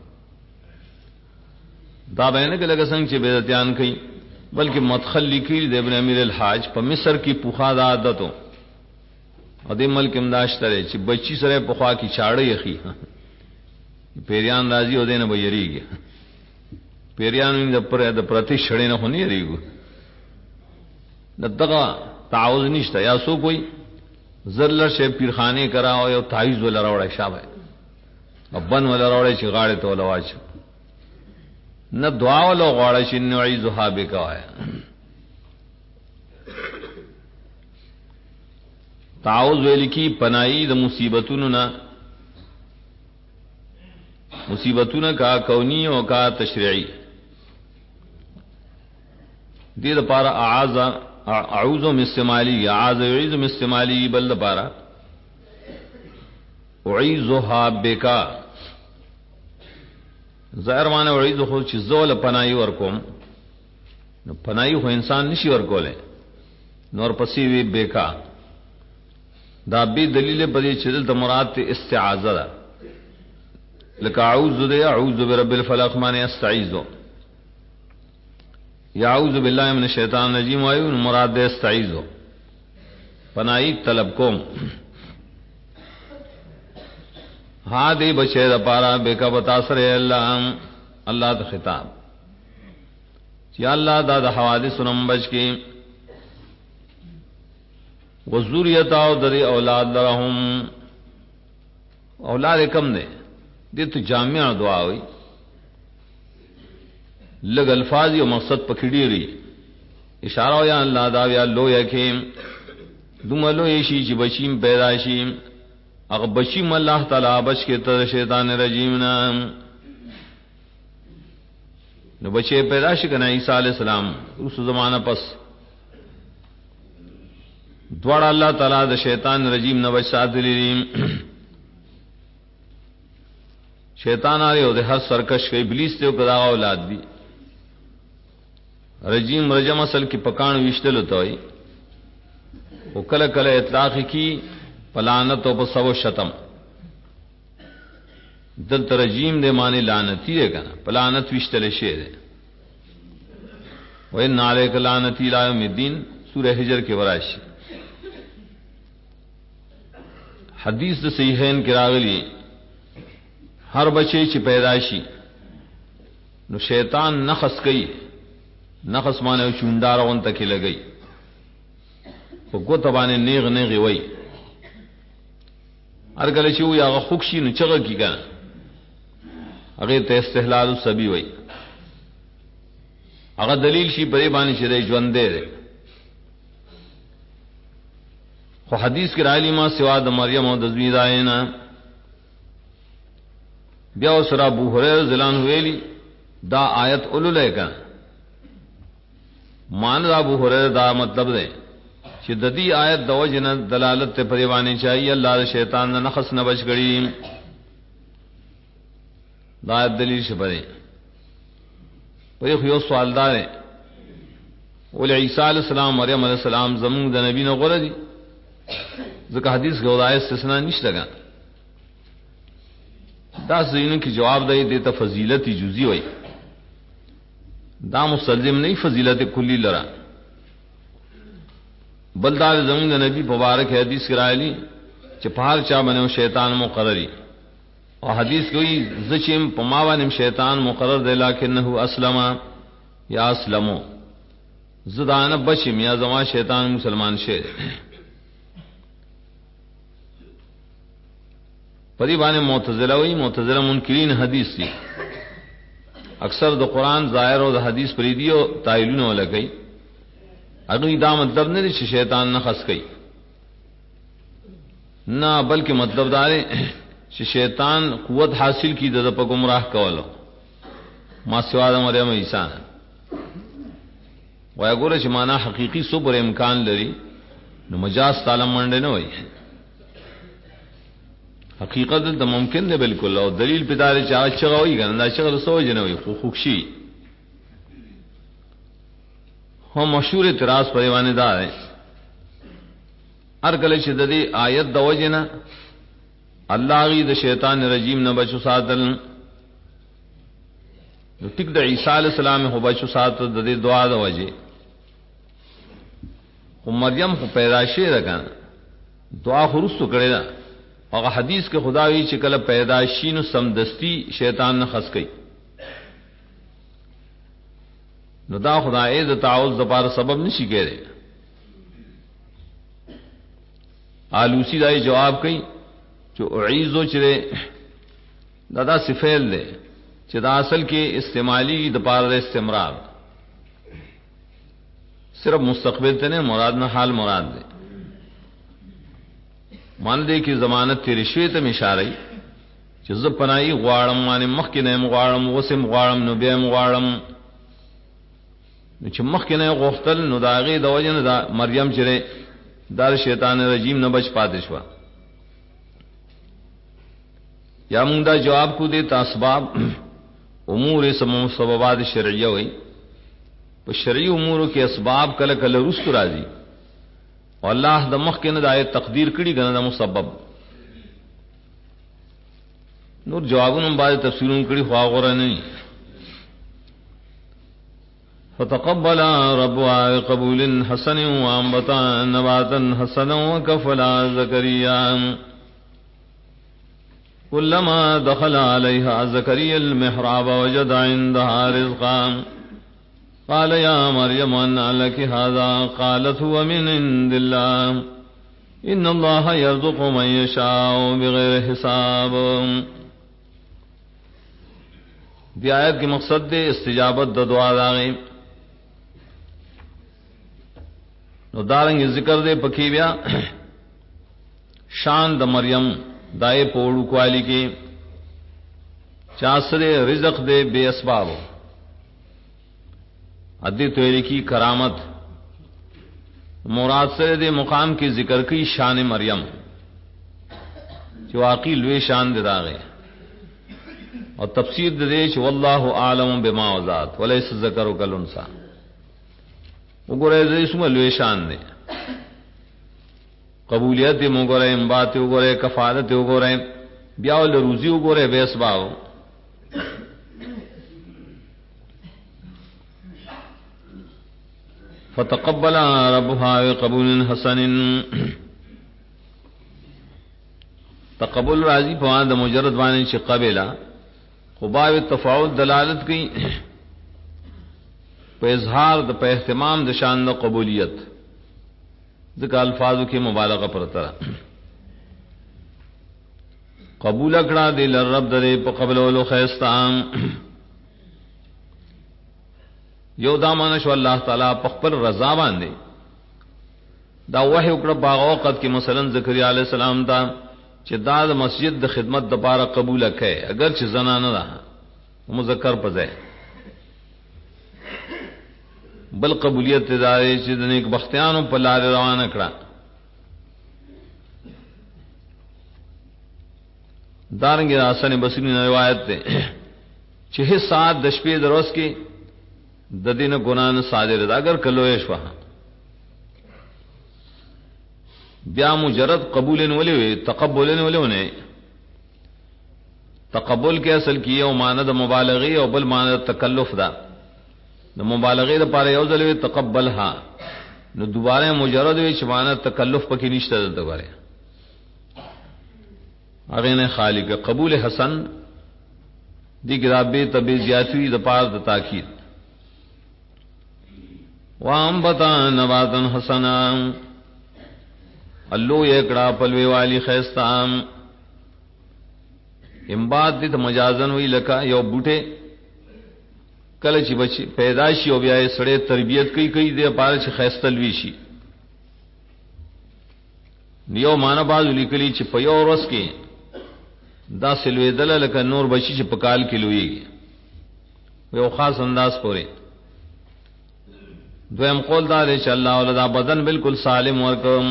دا بیان کې لګ څنګه چې بدعتيان کوي بلکې مدخل لیکي د ابن امیر الحاج په مصر کې پوخا د عادتو او د ملک امداش ترې چې بچی سره پوخا کی چاړه یخي پیریان راځي او دینه به یریږي پیریان د پر د پرتی شړې نه خونی یریږي دغه تعوذ نشته یا سو کوئی زرل شه پیرخانه کراو یو تعویذ ولا راوړی شابه ابن ولا راوړی چې غاړه ته ولا واچ نه دعا ولا غواړی چې نعیذها بک وای تعوذ ویل کی پناهی د مصیبتونو کا کونی او کا تشریعی دې لپاره اعوذ من استعمالی اعوذ من استعمالی بل لپاره اعیذها بک ظاهر معنی اعیذ خو چې زول پناهی ورکوم نو پناهی خو انسان نشي ورکوله نور پسې وی بیکا دا به دلیل په دې چې د مراد ته استعاذہ ده لکه اعوذ برب الفلق معنی استعیذ یعوذ باللہ من الشیطان الرجیم وایو مراد دے استعیذ پناہی طلب کوم ہاں دے بچے دا پارا بے کا بتا سر اللہ دا خطاب یا اللہ دا حوادث سنم بچ کی وذریتا او در اولاد لرهم اولاد کم دے دے تو جامع دعا ہوئی لگ الفاظ او مقصد پکړی ری اشاره یا الله دا یا لو یکیم دوملو یشی چې بچیم پیدا شي هغه بچیم الله تعالی بچ کې تر شیطان رجیم نه نو بچي پیدا شي کنه عیسی علی السلام اوس زمانہ پس دوړ الله تعالی د شیطان رجیم نه بچ ساتلی شیطان آئے د هر سرکش کې ابلیس ته کدا اولاد دی رجیم رجم اصل کی پکان وشتل ہوتا ہوئی وہ کل کل اطلاق کی پلانت و پسو شتم دلت رجیم دے معنی لعنتی دے کنا پلانت وشتل شیر ہے وَإِنَّ عَلَيْكَ لَعْنَتِي إِلَىٰ يَوْمِ الدِّينِ سورہ حجر کے وراشی حدیث دے صحیحین کی راغلی ہر بچے چی پیداشی نو شیطان نخس کئی نخس مانے چوندار اون تکی لگئی او گو تبانے نیغ نیغی وئی ارگلے چیوی آغا خوکشی نو چغا کی کنا اغیر تا استحلال السبی وئی اغا دلیل شی پری بانی چی دے جوندے دے خو حدیث کی رائلی ما سوا دا مریم و دزوی دائینا بیاو سرا ابو ہریر زلان ہوئیلی دا آیت اولو لے کنا مان دا ابو ہریر دا مطلب دے چې د دې آیت د وجنه دلالت ته پریوانی چاہیے اللہ دا شیطان نه نخس نه بچ گڑی دا دلیل شپره په یو سوال دار ول عیسی علیہ السلام مریم علیہ السلام زمون د نبی نه غره دي ځکه حدیث کې ولای استثناء نشته ګان دا زینو کی جواب دی د فضیلت جزئی وای دا مسلم نہیں فضیلت کلی لرا بلدار زمین نبی مبارک حدیث کرایلی چې پہار چا بنو شیطان مقرری اور حدیث کوئی زچم پماوانم شیطان مقرر دے لکنه اسلم یا اسلمو زدان بچم یا زما شیطان مسلمان شه پری باندې معتزله وی معتزله منکرین حدیث دی اکثر د قران ظاهر او د حدیث پریدیو تایلونه ولګي اګوی دا مطلب نه چې شیطان نه خس کوي نه بلکې مطلب دا دی چې شیطان قوت حاصل کی د په گمراه کولو ما سوا د مریم عیسی وای ګوره چې معنا حقيقي صبر امکان لري نو مجاز تعالی منډه نه وای حقیقت د ممکن دی بالکل او دلیل په دار چې چغوي کنه دا چغه سوچ نه وي خو خوشي هم مشهور اعتراض پریوانه دار هر کله چې د دې آیت د وجنه اللہ غی د شیطان رجیم نہ بچو ساتل نو ټیک د عیسی علیہ السلام هو بچو ساتل د دې دعا د وجه خو مریم خو پیدا شي راګان دعا خرستو کړی دا هغه حدیث کې خدای چې کله پیدا شي نو سمدستی شیطان نه خس کوي نو دا خدای د تعوذ د پاره سبب نشي کېږي آلوسی دای جواب کوي جو اعیذو چره دا صفیل دے چې دا اصل کې استعمالی د پاره استمرار صرف مستقبل ته نه مراد نه حال مراد دے مان دې کې ضمانت تیرې شوی ته اشاره چې ز پناهي غواړم باندې مخکې نه غواړم وسم غواړم نو بیا غواړم نو چې مخکې نه غوښتل نو دا غي د وجنه دا مریم چره دا شیطان رجیم نه بچ پاتې شو یا مونږ دا جواب کو دې اسباب امور سمو سببات شرعیه وي په شرعي امور کې اسباب کله کله رست راځي او الله د مخ کې نه د تقدیر کړي غنه د مسبب نور جوابونه باندې تفسیرون کړي خو غوړه نه فتقبل ربها قبول حسن وانبتا نباتا حسنا وكفلا زكريا كلما دخل عليها زكريا المحراب وجد عندها رزقا قال يا مريم أنى لك هذا قالت هو من عند الله إن الله يرزق من يشاء بغير حساب دی آیت کی مقصد دے استجابت د دعا داغی نو دارنگ ذکر دے پکی بیا شان د مریم دائے پوڑو کوالی کے چاسر رزق دے بے اسباب ادی تویری کی کرامت مراد سے دے مقام کی ذکر کی شان مریم جو واقعی لوی شان دے داغے اور تفسیر دے چ واللہ عالم بما وذات وليس الذکر کالانثى وګوره دې سم لوی شان دے قبولیت وګوره انبات وګوره کفارت وګوره بیا ول روزي وګوره به اسباب فتقبل ربها بقبول حسن تقبل راضی په د مجرد باندې چې قبلا خباب تفاوت دلالت کی په اظهار د په اهتمام د شان د قبولیت ذکر الفاظو کی مبالغه پر تر قبول کړه د رب درې په قبل ولو خیستام یو دامن شو الله تعالی په خپل رضا باندې دا وحی وکړه باغ وخت کې مثلا زکریا علیہ السلام دا چې دا د مسجد د خدمت د پاره قبول کړي اگر چې زنانه ده مذکر پځه بل قبولیت داري چې د نیک بختیانو په لار روانه کړه دارنګه حسن بصری روایت ده چې هي سات د شپې دروس کې د دینه ګنان صادر ده اگر کلوې شوه بیا مجرد قبول نه ولي تقبل نه ولونه تقبل کې اصل کې یو معنی د مبالغه او بل معنی د تکلف ده د مبالغه لپاره یو ځل وی تقبلها نو دوباره مجرد وی چې معنی تکلف پکې نشته دلته غره هغه نه خالق قبول حسن دی کتابه تبي زیاتوی د پاره د تاکید وانبتا نباتن حسنا اللو یکڑا پلوی والی خیستام امباد دیت مجازن وی لکا یو بوٹے کله چې بچی پیدا شي او بیا یې سړی تربیت کوي د پاره چې خیستلوي شي نیو معنا باز لیکلی چې په یو ورځ کې دا سلوي دل لکه نور بچی چې په کال کې لوي یو خاص انداز پورې دویم قول دا دی چې الله ولدا بدن بالکل سالم ورکوم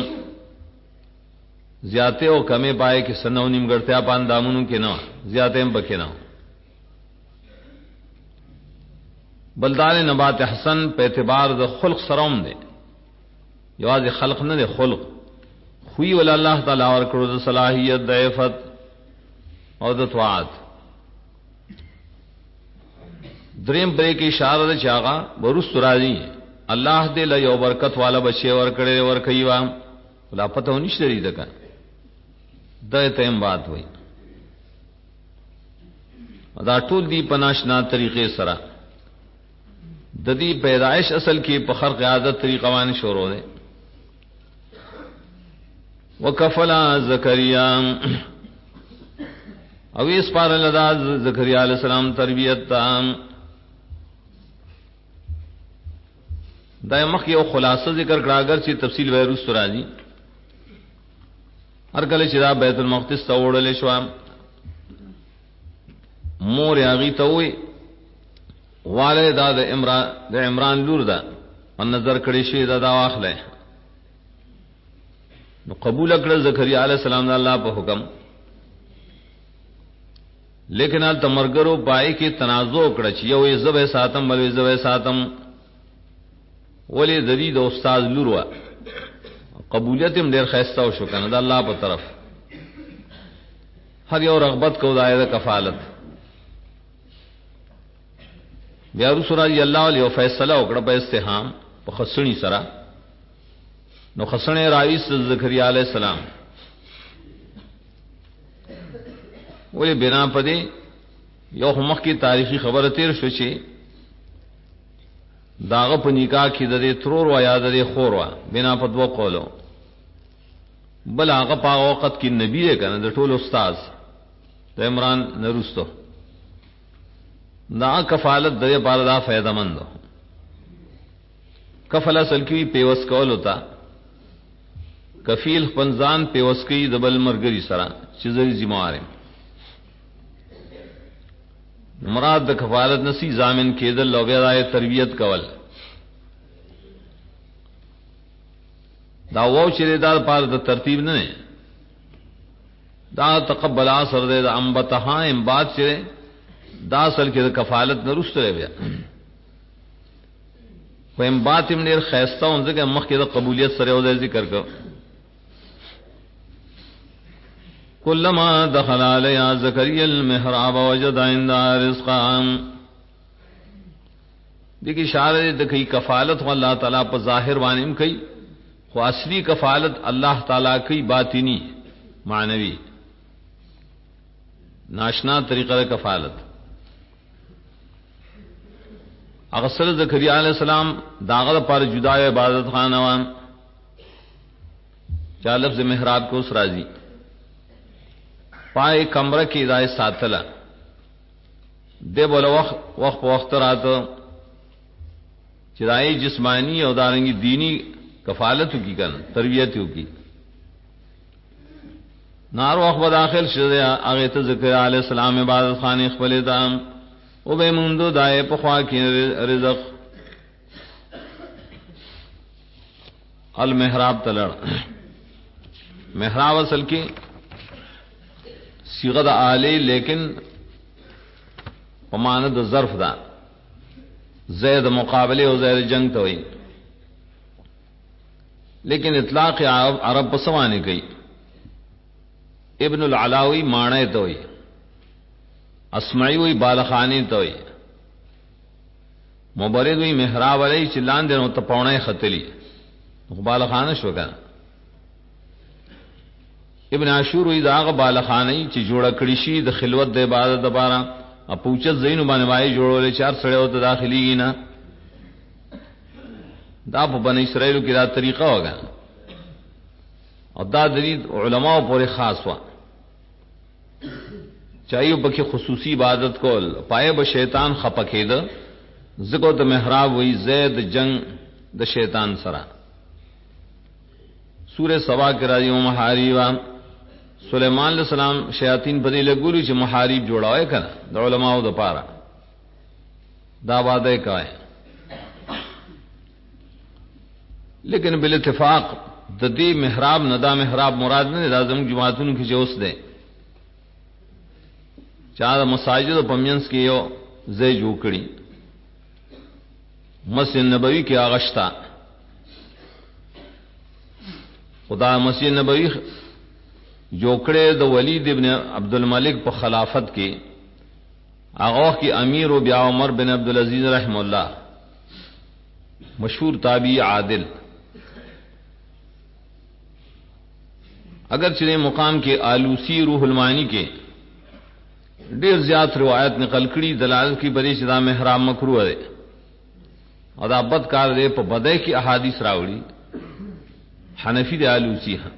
زیاته او کمه پائے کہ سنو نیم گڑتیا پان دامنوں کے نہ زیاته هم بکې نه بلدان نبات حسن په اعتبار د خلق سروم دی یواز خلق نه دی خلق خوې ول الله تعالی ور کړو د صلاحیت د عفت او د طاعت دریم پرې کې اشاره ده چې هغه ورست راځي الله دې له یو برکت والا بچي ور کړې ور کوي وا ولا پته ونشته لري دغه د تیم بات وای دا ټول دی پناشنا طریقې سره د دې پیدائش اصل کې په خرق عادت طریقه باندې شروع ده وکفلا زکریا او اس پار لدا زکریا علیہ السلام تربیت تام دای مخ یو خلاصه ذکر کړه اگر چې تفصیل وایروس راځي هر کله چې دا بیت المقدس ته وړل شو مور یاغي ته وي والدا د عمران لور ده ان نظر کړي شي دا واخله نو قبول کړ زکریا علیہ السلام الله په حکم لیکن ال تمرګرو پای کې تنازع کړ چې یو یې زبې ساتم بل یې زبې ساتم ولی د دې د استاد لور وا قبولیت هم ډېر خیسته او شو کنه د الله په طرف هر یو رغبت کو دایره کفالت بیا رسول الله علیه فیصله وکړه په استهام په خصنی سره نو خصنه راوی زکریا علیہ السلام ولی بنا پدې یو مخ کی تاریخی خبره تیر شو چې داغه په نکاح کې د دې ترور و یا د دې خور و بنا په دوه قولو بل هغه په وخت کې نبی دی کنه د ټول استاد د عمران نرستو دا کفالت د بار دا فائدہ مند کفل اصل کې پیوس کول ہوتا کفیل خپنزان پیوس کې د بل مرګري سره چې زری ذمہوار مراد د کفالت نسی ضامن کېدل او بیا د تربیت کول دا وو چې دا پر د ترتیب نه دا تقبل اثر د انبتها ام باد چې دا اصل کې د کفالت نه رسته بیا ویم باتم ډیر خیسته اون ځکه مخکې د قبولیت سره او ذکر کو کلما دخل علی زکریا المحراب وجد عندها رزقا دیکھ اشارہ د کی کفالت و اللہ تعالی په ظاهر باندې کوي خو اصلي کفالت الله تعالی کوي باطنی معنوي ناشنا طریقہ کفالت اغسل زکریا علیہ السلام داغه پر جدا عبادت خانه و چا لفظ محراب کو اس راضی پای کمره کې دای ساتله دی بوله وخت راته چې دای جسمانی او دارنګي دینی کفالت کی کن تربیت کی نار وخت داخل شوه هغه ته زکریا علیہ السلام عبادت خانه خپل دام او به موندو دای په خوا کې رزق المحراب تلړ محراب اصل کې صيغه د عالی لیکن پمانه د ظرف دا زید مقابله او زید جنگ ته وي لیکن اطلاق عرب په سمانه کوي ابن العلاوی معنی ته وي اسمعی وی بالخانی ته وي مبرد وی محراب علی چې لاندې نو ته پونه خطلی بالخانه شو کنه ابن عاشور وی داغه بالخانی چې جوړه کړی شي د خلوت د عبادت لپاره اپوچت زینو باندې وای جوړول چار سړیو ته داخليږي نه دا په بنی اسرائیل کې دا طریقه وګا او دا د علماء پورې خاص وا چایو پکې خصوصي عبادت کول پای به شیطان خپکید زګو د محراب وی زید جنگ د شیطان سره سورہ سبا کې راځي او محاریب سلیمان علیہ السلام شیاطین په دې لګولو چې محاریب جوړاوي کنه د علماءو د پاره دا وعده کوي لیکن بل اتفاق د دې محراب نه دا محراب مراد نه لازم جماعتونو کې جوس ده چا د مساجد په مینس کې یو ځای جوړ کړی مسجد نبوي کې اغشتا خدا مسجد نبوی جوکڑے د ولید ابن عبد الملک په خلافت کې هغه کی امیر او بیا عمر بن عبد العزيز رحم الله مشهور تابعی عادل اگر چنے مقام کے آلوسی روح المعانی کے ډیر زیات روایت نقل کړي دلالت کی بری چدا محراب مکروه ده ادا بد کار دے په بدے کی احادیث راوړي حنفی دے آلوسی ہاں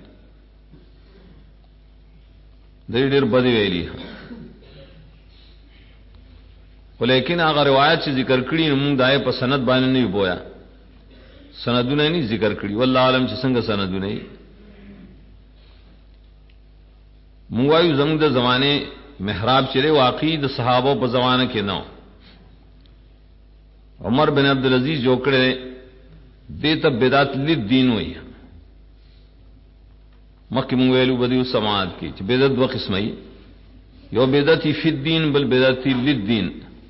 ډیر بدی ویلی ولیکن هغه روایت چې ذکر کړي موږ دای په سند باندې نه بویا سندونه نه ذکر کړي والله عالم چې څنګه سندونه موږ وایو زموږ د زمانه محراب چره واقعي د صحابه په زمانه کې نو عمر بن عبد العزيز جو کړه دته بدعت للدین وایي مکه موږ ویلو بدیو سماعت کې چې بدعت دوه قسمه یو بدعت فی الدین بل بدعت للدین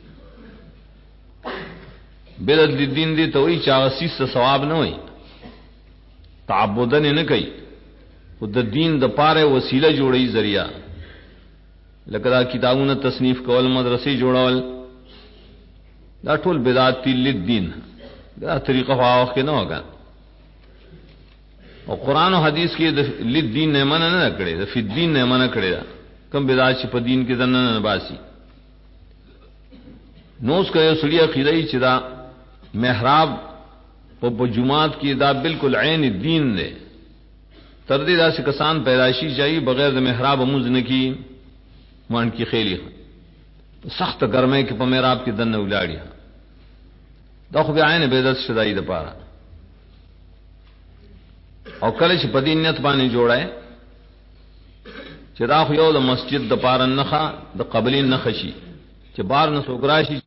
بدعت للدین دې ته وایي چې هغه سیس ثواب نه وایي تعبدن نه کوي او د دین د پاره وسیله جوړي ذریعہ لکه دا کتابونه تصنیف کول مدرسې جوړول دا ټول بدعت للدین دا طریقه واوخ کې نه وګا او قران او حدیث کې د للدین نه منع نه کړي د فی الدین نه منع کړي کم بدعت چې په دین کې ځنه نه باسي نوس کوي سړی عقیدای چې دا محراب په جمعات کې دا بالکل عین دین دی تر دې داسې کسان پیدائشی چاہیے بغیر د محراب موز نه کی مان کی خیلی سخت گرمه کې په محراب کې دنه ولاړی دا خو بیا عین بدعت شدای د پاره او کله چې په دین نیت باندې جوړای چې دا خو یو د مسجد د پاره نخا د قبلین نخشي چې بار نه سوګراشي